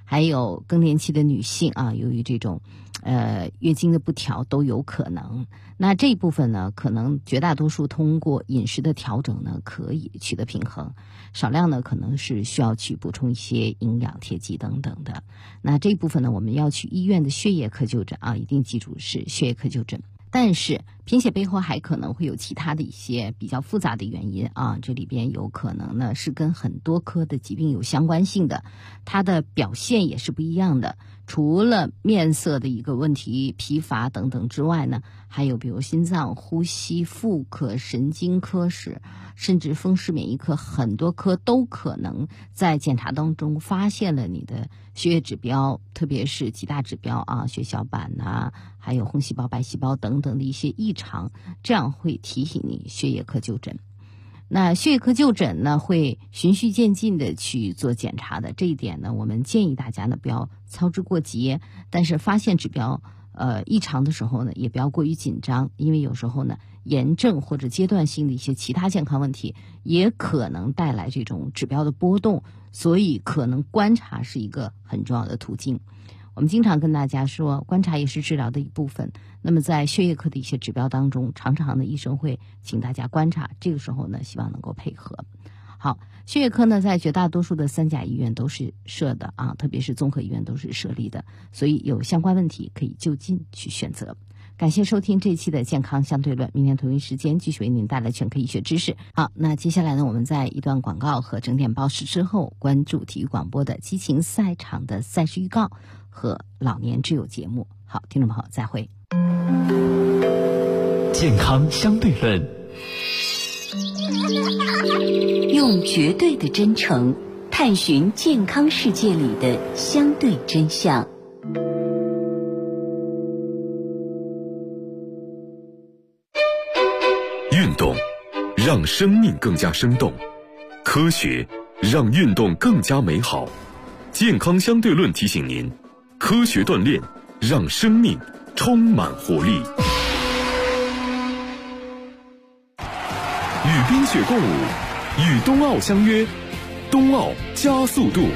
还有更年期的女性啊，由于这种月经的不调都有可能。那这一部分呢，可能绝大多数通过饮食的调整呢可以取得平衡，少量呢可能是需要去补充一些营养、铁剂等等的。那这一部分呢，我们要去医院的血液科就诊啊，一定记住是血液科就诊。但是贫血背后还可能会有其他的一些比较复杂的原因啊，这里边有可能呢是跟很多科的疾病有相关性的，它的表现也是不一样的。除了面色的一个问题、疲乏等等之外呢，还有比如心脏、呼吸、妇科、神经科室，甚至风湿免疫科，很多科都可能在检查当中发现了你的血液指标，特别是几大指标啊，血小板啊，还有红细胞、白细胞等等的一些异常，这样会提醒你血液科就诊。那血液科就诊呢，会循序渐进的去做检查的，这一点呢，我们建议大家呢不要操之过急，但是发现指标异常的时候呢，也不要过于紧张，因为有时候呢，炎症或者阶段性的一些其他健康问题也可能带来这种指标的波动，所以可能观察是一个很重要的途径。我们经常跟大家说，观察也是治疗的一部分。那么在血液科的一些指标当中，常常呢医生会请大家观察，这个时候呢希望能够配合。好，血液科呢在绝大多数的3甲医院都是设的啊，特别是综合医院都是设立的，所以有相关问题可以就近去选择。感谢收听这一期的健康相对论，明天同一时间继续为您带来全科医学知识。好，那接下来呢，我们在一段广告和整点报时之后，关注体育广播的激情赛场的赛事预告和老年之友节目。好，听众朋友再会。 健康相对论， 用绝对的真诚探寻健康世界里的相对真相。 运动让生命更加生动，科学让运动更加美好。健康相对论提醒您，科学锻炼让生命充满活力。与冰雪共舞，与冬奥相约，冬奥加速度。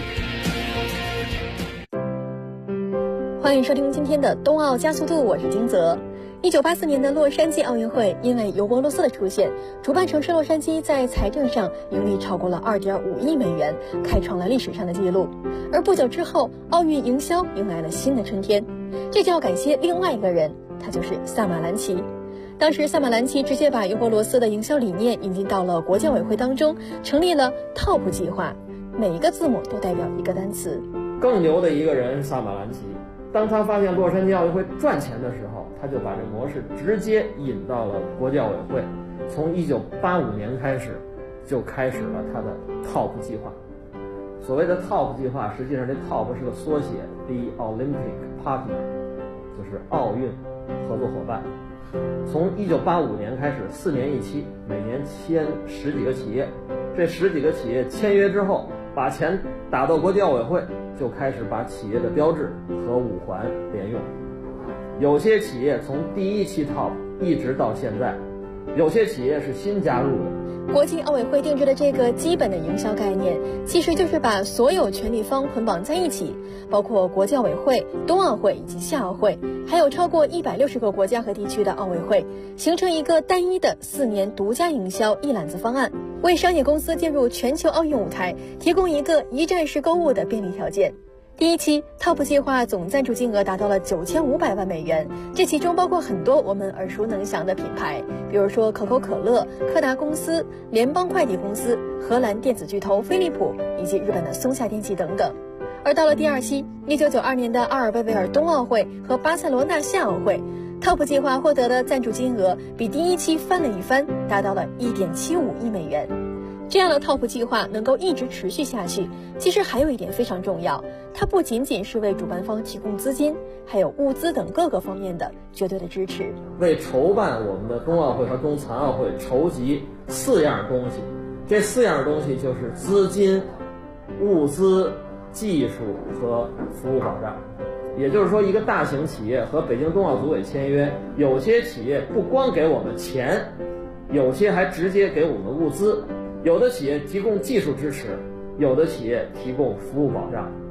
欢迎收听今天的冬奥加速度，我是金泽。1984年的洛杉矶奥运会，因为尤伯罗斯的出现，主办城市洛杉矶在财政上盈利超过了2.5亿美元，开创了历史上的纪录。而不久之后，奥运营销迎来了新的春天，这就要感谢另外一个人，他就是萨马兰奇。当时萨马兰奇直接把尤伯罗斯的营销理念引进到了国际奥委会当中，成立了 TOP 计划，每一个字母都代表一个单词。 更牛的一个人萨马兰奇，当他发现洛杉矶奥运会赚钱的时候，他就把这模式直接引到了国际奥委会。从1985年开始，就开始了他的 TOP 计划。所谓的 TOP 计划，实际上这 TOP 是个缩写 ，The Olympic Partner， 就是奥运合作伙伴。从1985年开始，4年一期，每年签10几个企业。这10几个企业签约之后，把钱打到国际奥委会，就开始把企业的标志和五环连用。有些企业从第一期 TOP 一直到现在，有些企业是新加入的。 国际奥委会定制的这个基本的营销概念，其实就是把所有权利方捆绑在一起，包括国际奥委会、冬奥会以及夏奥会，还有超过160个国家和地区的奥委会，形成一个单一的4年独家营销一揽子方案，为商业公司进入全球奥运舞台提供一个一站式购物的便利条件。第一期 TOP 计划总赞助金额达到了9500万美元，这其中包括很多我们耳熟能详的品牌，比如说可口可乐、柯达公司、联邦快递公司、荷兰电子巨头飞利浦以及日本的松下电器等等。而到了第二期，1992年的阿尔贝维尔冬奥会和巴塞罗那夏奥会，TOP 计划获得的赞助金额比第一期翻了一番，达到了1.75亿美元。这样的 TOP 计划能够一直持续下去，其实还有一点非常重要，它不仅仅是为主办方提供资金，还有物资等各个方面的绝对的支持。 为筹办我们的冬奥会和冬残奥会筹集4样东西，这4样东西就是资金、物资、技术和服务保障。也就是说，一个大型企业和北京冬奥组委签约，有些企业不光给我们钱，有些还直接给我们物资。有的企业提供技术支持，有的企业提供服务保障。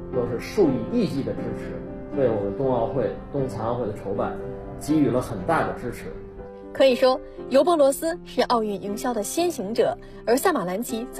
都是数以亿计的支持，为我们冬奥会、冬残奥会的筹办给予了很大的支持。 可以说，尤伯罗斯是奥运营销的先行者，而萨马兰奇则